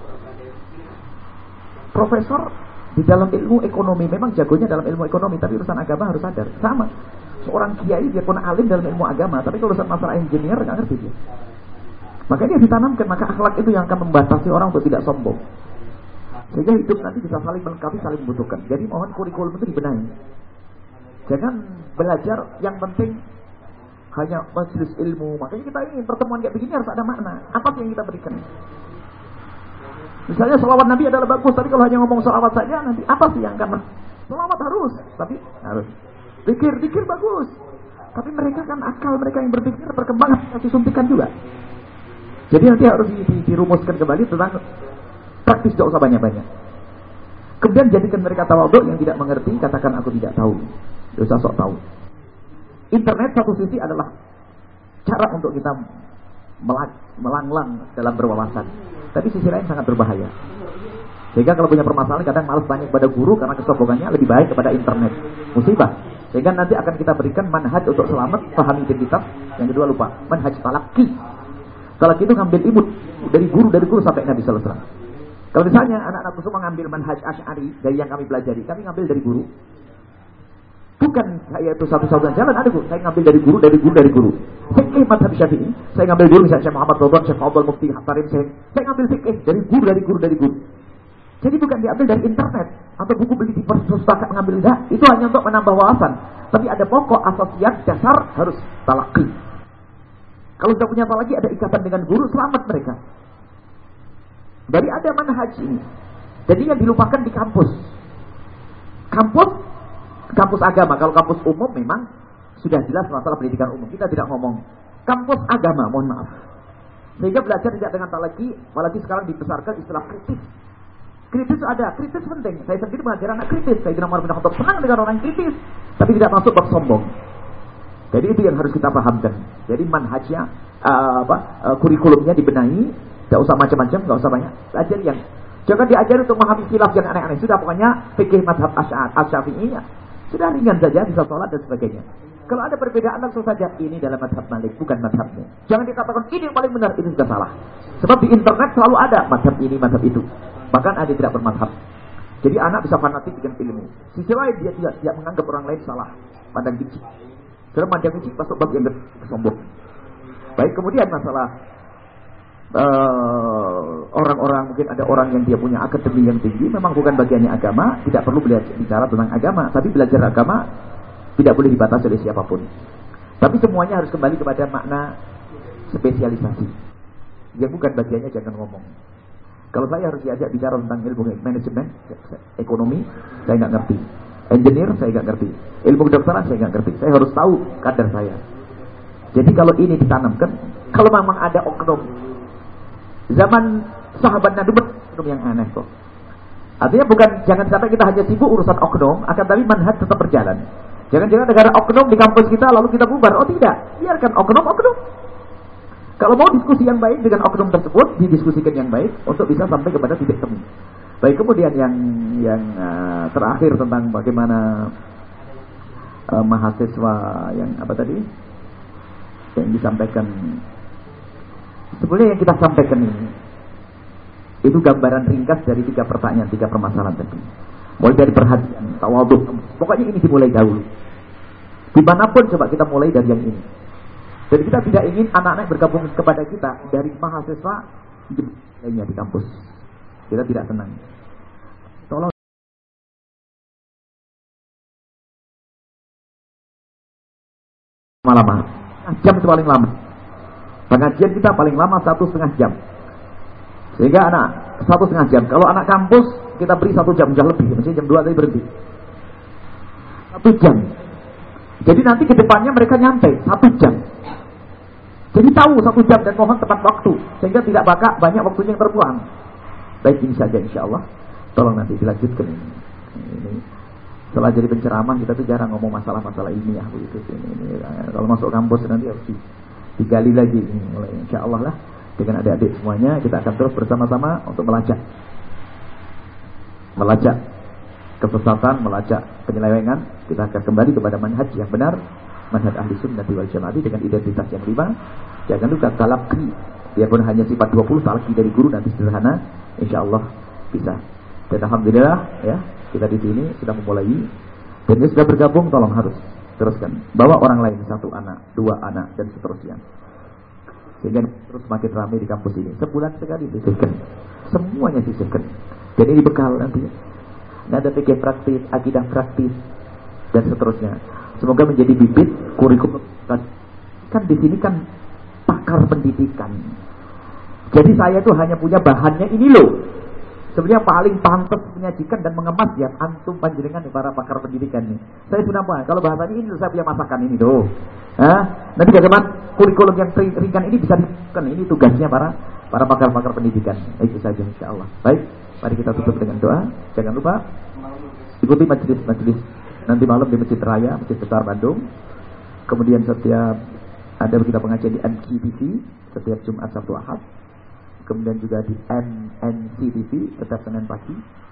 Profesor di dalam ilmu ekonomi memang jagonya dalam ilmu ekonomi, tapi urusan agama harus sadar. Sama, seorang kiai dia pun alim dalam ilmu agama, tapi kalau urusan masalah engineer nggak ngerti dia. Makanya ditanamkan, maka akhlak itu yang akan membatasi orang untuk tidak sombong, sehingga hidup nanti bisa saling melengkapi, saling membutuhkan. Jadi mohon kurikulum itu dibenahi. Jangan belajar yang penting hanya majelis ilmu. Makanya kita ingin pertemuan kayak begini harus ada makna. Apa sih yang kita berikan? Misalnya selawat Nabi adalah bagus, tapi kalau hanya ngomong selawat saja, nanti apa sih yang akan? Selawat harus, tapi harus pikir bagus. Tapi mereka kan akal mereka yang berpikir perkembangan harus disuntikan juga. Jadi nanti harus dirumuskan kembali tentang praktis, tidak usah banyak-banyak. Kemudian jadikan mereka tawadhu, yang tidak mengerti katakan aku tidak tahu. Tidak usah sok tahu. Internet satu sisi adalah cara untuk kita melanglang dalam berwawasan, tapi sisi lain sangat berbahaya. Sehingga kalau punya permasalahan kadang malas tanya kepada guru karena kesombongannya, lebih baik kepada internet. Musibah. Sehingga nanti akan kita berikan manhaj untuk selamat, pahami identitas. Yang kedua lupa, manhaj talaqi. Talaqi itu ngambil ilmu dari guru sampai Nabi sallallahu alaihi wasallam. Kalau misalnya anak-anak khusus mengambil manhaj Asy'ari dari yang kami pelajari, kami ngambil dari guru. Bukan saya itu satu-satunya jalan, ada guru. Saya ngambil dari guru. Fikih mazhab Syafi'i, saya ngambil guru misalnya Syekh Muhammad Ridwan, Syekh Abdul Mufti, Hasarim Syekh. Saya ngambil fikih dari guru. Jadi bukan diambil dari internet atau buku beli di perpustakaan ngambil, enggak. Itu hanya untuk menambah wawasan. Tapi ada pokok asasiat dasar harus talaqi. Kalau sudah punya talaqi, ada ikatan dengan guru, selamat mereka. Dari ada manhaj ini. Jadi yang dilupakan di kampus agama. Kalau kampus umum memang sudah jelas masalah pendidikan umum. Kita tidak ngomong kampus agama, mohon maaf. Sehingga belajar tidak dengan talaqi, apalagi sekarang dibesarkan istilah kritis. Kritis penting. Saya sendiri mengajar anak kritis. Saya Umar bin Khattab senang dengan orang kritis, tapi tidak masuk bab sombong. Jadi itu yang harus kita pahamkan. Jadi manhajnya, kurikulumnya dibenahi. Tidak usah macam-macam, tidak usah banyak. Ajar yang jangan diajari untuk memahami khilaf yang aneh-aneh. Sudah pokoknya fikih mazhab Asy-Syafi'i, sudah ringan saja, bisa sholat dan sebagainya. Kalau ada perbedaan langsung saja, ini dalam mazhab Malik, bukan mazhabnya. Jangan dikatakan ini yang paling benar, ini sudah salah. Sebab di internet selalu ada mazhab ini, mazhab itu. Bahkan ada tidak bermazhab. Jadi anak bisa fanatik dengan ilmu. Sisi lain dia tidak menganggap orang lain salah, pandang kecil. Kalau pandang kecil masuk bab yang sombong. Baik, kemudian masalah orang-orang, mungkin ada orang yang dia punya akademi yang tinggi, memang bukan bagiannya agama, tidak perlu bicara tentang agama, tapi belajar agama tidak boleh dibatasi oleh siapapun. Tapi semuanya harus kembali kepada makna spesialisasi. Yang bukan bagiannya jangan ngomong. Kalau saya harus diajak bicara tentang ilmu manajemen, ekonomi, saya nggak ngerti. Engineer, saya nggak ngerti. Ilmu kedokteran, saya nggak ngerti. Saya harus tahu kadar saya. Jadi kalau ini ditanamkan, kalau memang ada oknum zaman sahabat Nabi, oknum yang aneh kok. Artinya bukan, jangan sampai kita hanya sibuk urusan oknum, akan tapi manhaj tetap berjalan. Jangan-jangan negara oknum di kampus kita lalu kita bubar. Oh tidak, biarkan oknum. Kalau mau diskusi yang baik dengan oknum tersebut, didiskusikan yang baik untuk bisa sampai kepada titik temu. Baik, kemudian yang terakhir tentang bagaimana mahasiswa yang apa tadi? Yang disampaikan. Sebenarnya yang kita sampaikan ini itu gambaran ringkas dari 3 pertanyaan, 3 permasalahan tadi. Mulai dari perhatian, tawadhu. Pokoknya ini dimulai dahulu. Dimanapun coba kita mulai dari yang ini. Jadi kita tidak ingin anak-anak bergabung kepada kita dari mahasiswa lainnya di kampus. Kita tidak senang. Tolong lama-lama. Jam itu paling lama. Pengajian kita paling lama 1,5 jam. Sehingga anak 1,5 jam. Kalau anak kampus kita beri 1 jam sudah lebih. Maksudnya jam 2 tadi berhenti. 1 jam. Jadi nanti ke depannya mereka nyampe 1 jam. Jadi tahu 1 jam dan mohon tepat waktu. Sehingga tidak banyak waktunya yang terbuang. Baik, ini saja insya Allah. Tolong nanti dilanjutkan ini. Setelah jadi penceramah kita tuh jarang ngomong masalah-masalah ilmiah begitu. Ini. Kalau masuk kampus nanti harus digali lagi. Mulai insya Allah lah. Dengan adik-adik semuanya kita akan terus bersama-sama untuk melacak kesesatan, melacak penyelewengan. Kita akan kembali kepada manhaj yang benar, manhaj ahli sunnah wal jamaah dengan identitas yang 5. Jangan lupa talaqi, biarpun hanya sifat 20 talaqi dari guru nanti sederhana, insyaallah bisa. Dan alhamdulillah ya, kita di sini sudah memulai dan ini sudah bergabung, tolong harus teruskan. Bawa orang lain, 1 anak, 2 anak dan seterusnya. Sehingga terus makin ramai di kampus ini. Sebulan sekali sisihkan. Semuanya sisihkan. Jadi ini bekal nanti. Ada fikih praktis, akidah praktis dan seterusnya. Semoga menjadi bibit kurikulum. Kan di sini kan pakar pendidikan. Jadi saya tuh hanya punya bahannya ini loh. Sebenarnya paling pantas menyajikan dan mengemas ya antum panjenengan para pakar pendidikan nih. Saya sudah paham. Kalau bahasanya ini saya punya masakan ini tuh. Nanti bagaimana kurikulum yang ringan ini bisa dilakukan. Ini tugasnya para pakar-pakar pendidikan. Itu saja insyaallah. Baik, mari kita tutup dengan doa. Jangan lupa ikuti majelis nanti malam di Masjid Raya, Masjid Besar Bandung. Kemudian setiap ada kita pengajian di NQTV setiap Jumat, Sabtu, Ahad. Kemudian juga di NNCTV setiap Senin pagi.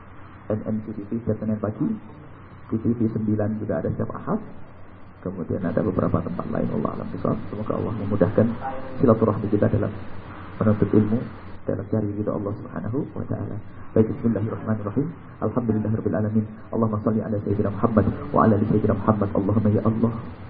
NNCTV setiap Senin pagi. Di TV 9 juga ada setiap Ahad. Kemudian ada beberapa tempat lain. Allah alam bisawab. Semoga Allah memudahkan silaturahmi kita dalam menuntut ilmu, dalam cari ridha Allah Subhanahu wa taala. Baik, bismillahirrahmanirrahim. Alhamdulillahirabbil alamin. Allahumma shalli ala sayyidina Muhammad wa ala ali sayyidina Muhammad. Allahumma ya Allah,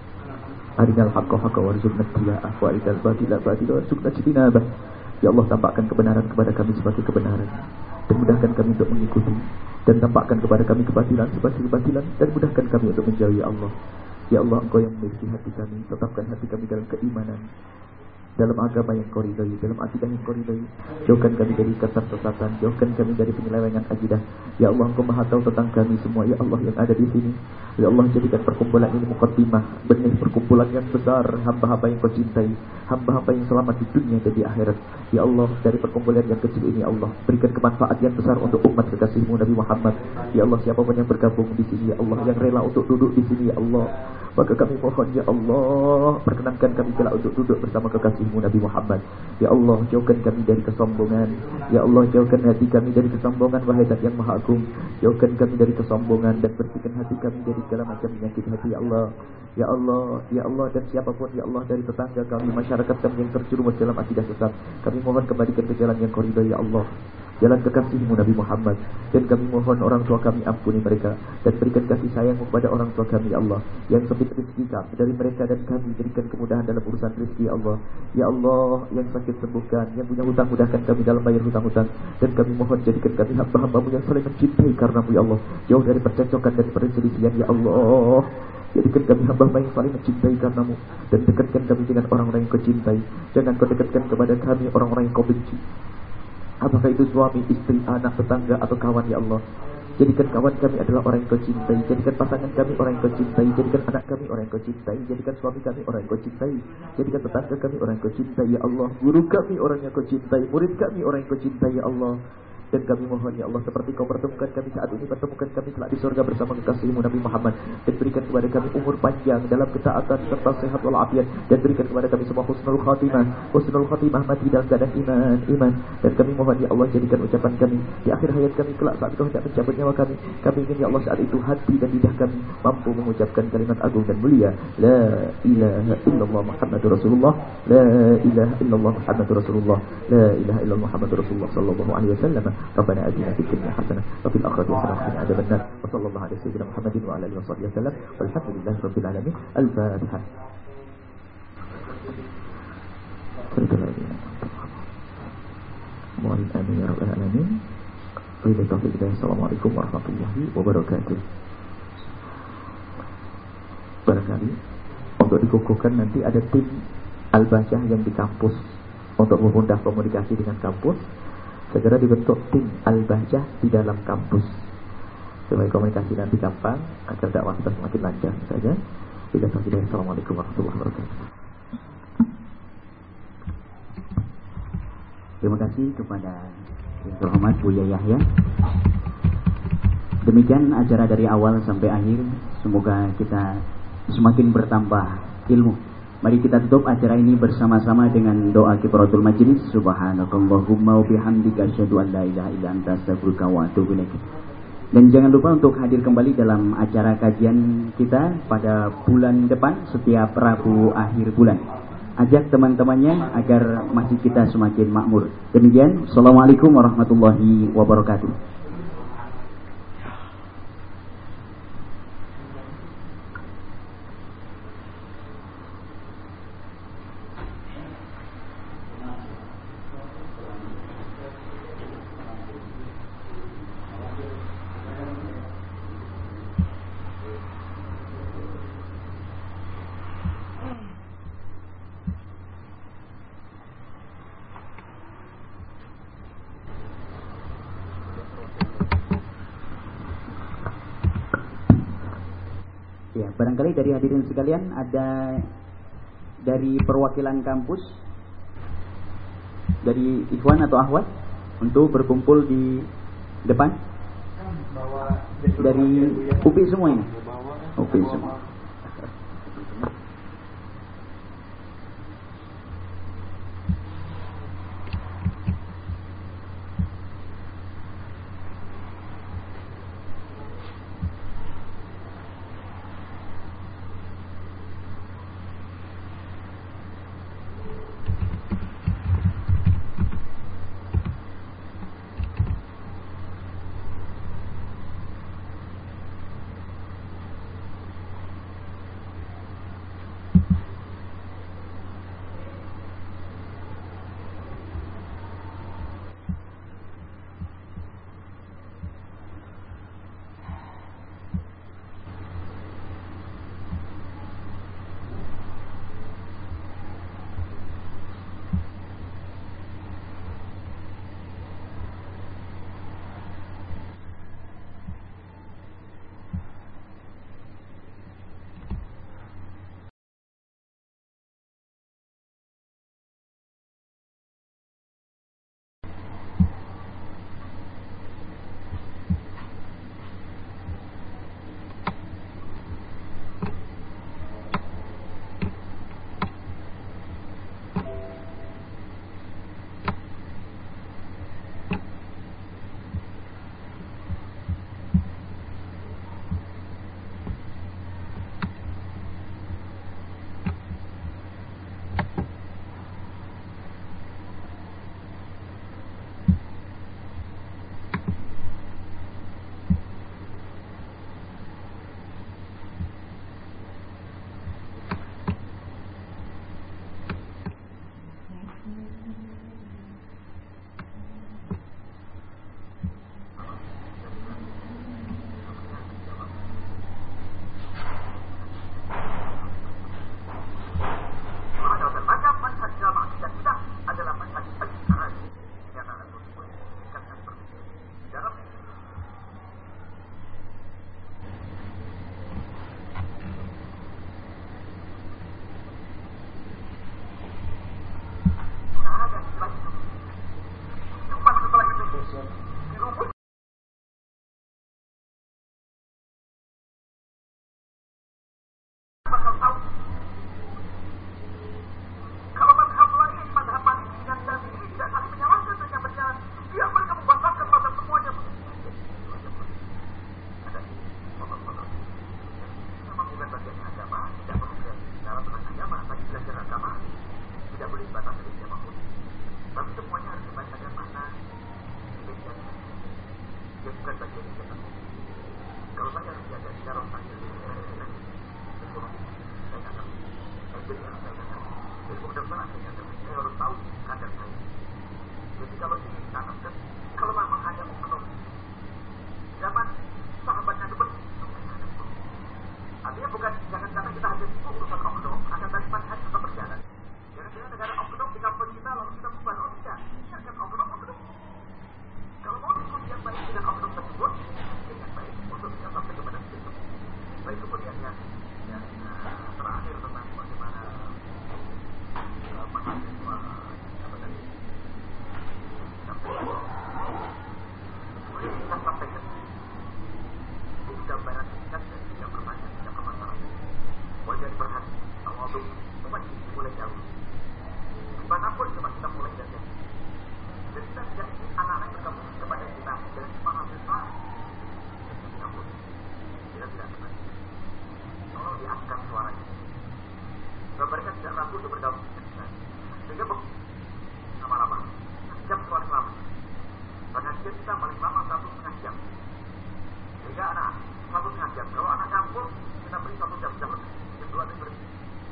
arinal haqqa haqqan warzuqna ittiba'ah wa arinal batila batila warzuqna ijtinabah. Ya Allah, tampakkan kebenaran kepada kami sebagai kebenaran dan mudahkan kami untuk mengikuti, dan tampakkan kepada kami kebatilan sebagai kebatilan dan mudahkan kami untuk menjauhi. Ya Allah, ya Allah, Engkau yang memiliki hati kami, tetapkan hati kami dalam keimanan, dalam agama yang Kau ridhai, dalam akidah yang Kau ridhai. Jauhkan kami dari kesesatan, jauhkan kami dari penyelewengan akidah. Ya Allah, Engkau Maha tahu tentang kami semua. Ya Allah yang ada di sini, ya Allah, jadikan perkumpulan ini muqaddimah, benih perkumpulan yang besar, hamba-hamba yang Kau cintai, hamba-hamba yang selamat di dunia dan di akhirat. Ya Allah, dari perkumpulan yang kecil ini, ya Allah, berikan kemanfaat yang besar untuk umat kekasih-Mu Nabi Muhammad. Ya Allah, siapapun yang bergabung di sini, ya Allah, yang rela untuk duduk di sini, ya Allah, maka kami mohon, ya Allah, perkenankan kami kelak untuk duduk bersama kekasih-Mu Nabi Muhammad. Ya Allah, jauhkan kami dari kesombongan. Ya Allah, jauhkan hati kami dari kesombongan, wahai Zat yang Maha Agung. Jauhkan kami dari kesombongan dan bersihkan hati kami dari segala macam penyakit hati, ya Allah. Ya Allah, ya Allah, dan siapapun, ya Allah, dari tetangga kami, masyarakat kami yang terjerumus dalam akidah sesat, kami mohon kembalikan ke jalan yang Kau ridhai, ya Allah, jalan kekasih-Mu Nabi Muhammad. Dan kami mohon orang tua kami, ampuni mereka dan berikan kasih sayang-Mu kepada orang tua kami, ya Allah, yang sempit rezeki dari mereka dan kami, berikan kemudahan dalam urusan rezeki, ya Allah. Ya Allah, yang sakit sembuhkan, yang punya hutang mudahkan kami dalam bayar hutang-hutang, dan kami mohon jadikan kami hamba-hamba-Mu yang saling mencintai karena-Mu, ya Allah, jauh dari percekcokan dan perselisihan, ya Allah. Jadikan kami hamba-hamba yang saling mencintai karena-Mu, dan dekatkan kami dengan orang-orang yang Kau cintai. Jangan Kau dekatkan kepada kami orang-orang yang Kau benci, apakah itu suami, istri, anak, tetangga, atau kawan, ya Allah. Jadikan kawan kami adalah orang yang Kau cintai. Jadikan pasangan kami orang yang Kau cintai. Jadikan anak kami orang yang Kau cintai. Jadikan suami kami orang yang Kau cintai. Jadikan tetangga kami orang yang Kau cintai, ya Allah. Guru kami orang yang Kau cintai. Murid kami orang yang Kau cintai, ya Allah. Dan kami mohon ya Allah, seperti kau pertemukan kami saat ini, pertemukan kami kelak di surga bersama kekasihmu Nabi Muhammad. Dan berikan kepada kami umur panjang dalam ketaatan serta sehat walafiat. Dan berikan kepada kami semua husnul khatimah, mati dalam keadaan iman. Dan kami mohon ya Allah, jadikan ucapan kami di akhir hayat kami kelak saat kau hendak mencabut nyawa kami. Kami ingin ya Allah saat itu hati dan lidah kami mampu mengucapkan kalimat agung dan mulia, la ilaha illallah Muhammadur Rasulullah, la ilaha illallah Muhammadur Rasulullah, la ilaha illallah Muhammadur Rasulullah sallallahu alaihi wasallam. Rabbana atina fid dunya hasanah wa fil akhirati hasanah wa qina adzabannar. Wa sallallahu alaihi sayyidina Muhammadin wa ala alihi wasallam. Walhamdulillahi rabbil alamin. Al-Fatihah. Mu'allim amin ya rabbal alamin. Assalamualaikum warahmatullahi wabarakatuh. Barangkali untuk dikukuhkan nanti ada tim Al-Basyah yang di kampus untuk memudah komunikasi dengan kampus. Segera dibentuk tim Al-Basyah di dalam kampus supaya komunikasi nanti gampang agar dakwah kita semakin lancar saja. Assalamualaikum warahmatullahi wabarakatuh. Terima kasih kepada Yang Terhormat Buya Yahya. Demikian acara dari awal sampai akhir. Semoga kita semakin bertambah ilmu. Mari kita tutup acara ini bersama-sama dengan doa kifaratul majlis. Subhanakallahumma wa bihamdika asyhadu an la ilaha illa anta astaghfiruka wa atubu ilaik. Dan jangan lupa untuk hadir kembali dalam acara kajian kita pada bulan depan setiap Rabu akhir bulan. Ajak teman-temannya agar masjid kita semakin makmur. Demikian, Assalamualaikum warahmatullahi wabarakatuh. Ya, barangkali dari hadirin sekalian ada dari perwakilan kampus, dari ikhwan atau akhwat untuk berkumpul di depan. Dari UPI semua ini. UPI semua. bukan bagian yang kita. Kalau saya menjaga cara saya ekonomi, saya nggak ngerti. Engineer saya nggak ngerti. Ilmu kedokteran saya nggak ngerti. Saya harus tahu kadar saya. Jadi kalau ini ditanamkan, kalau memang ada oknum zaman sahabatnya itu artinya bukan jangan karena kita hanya sibuk urusan oknum, akan dari manhaj tetap berjalan. Jangan-jangan negara oknum di kampung kita lalu kita bubar. Oh tidak, ini akan oknum. Kalau mau diskusi yang baik dengan oknum tersebut, yang baik untuk kita sampai kepada situ. Baik kemudian yang terakhir tentang bagaimana mahasiswa apa tadi kemudian kita sampaikan ini gambaran singkat dan tidak berpanjang, tidak bermasalah. Wajah berhati, Allah coba mulai jauh. Dimanapun coba kita mulai dari sini. Dan kita tidak ingin anak-anak bergabung kepada kita dan memahami Islam. Kita pun tidak seperti tolong diangkat suaranya. Sebab mereka tidak ragu untuk bergabung dengan kita. Sehingga lama-lama jam suara lama. Pengajian kita paling lama 1,5 jam. Sehingga anak 1,5 jam. Kalau anak kampung kita beri 1 jam lebih. Jam 2 dan berhenti.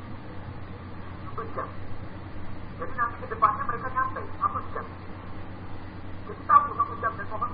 1 jam. Jadi nanti ke depannya mereka nyantai 1 jam. Jadi tahu 1 jam dan mohon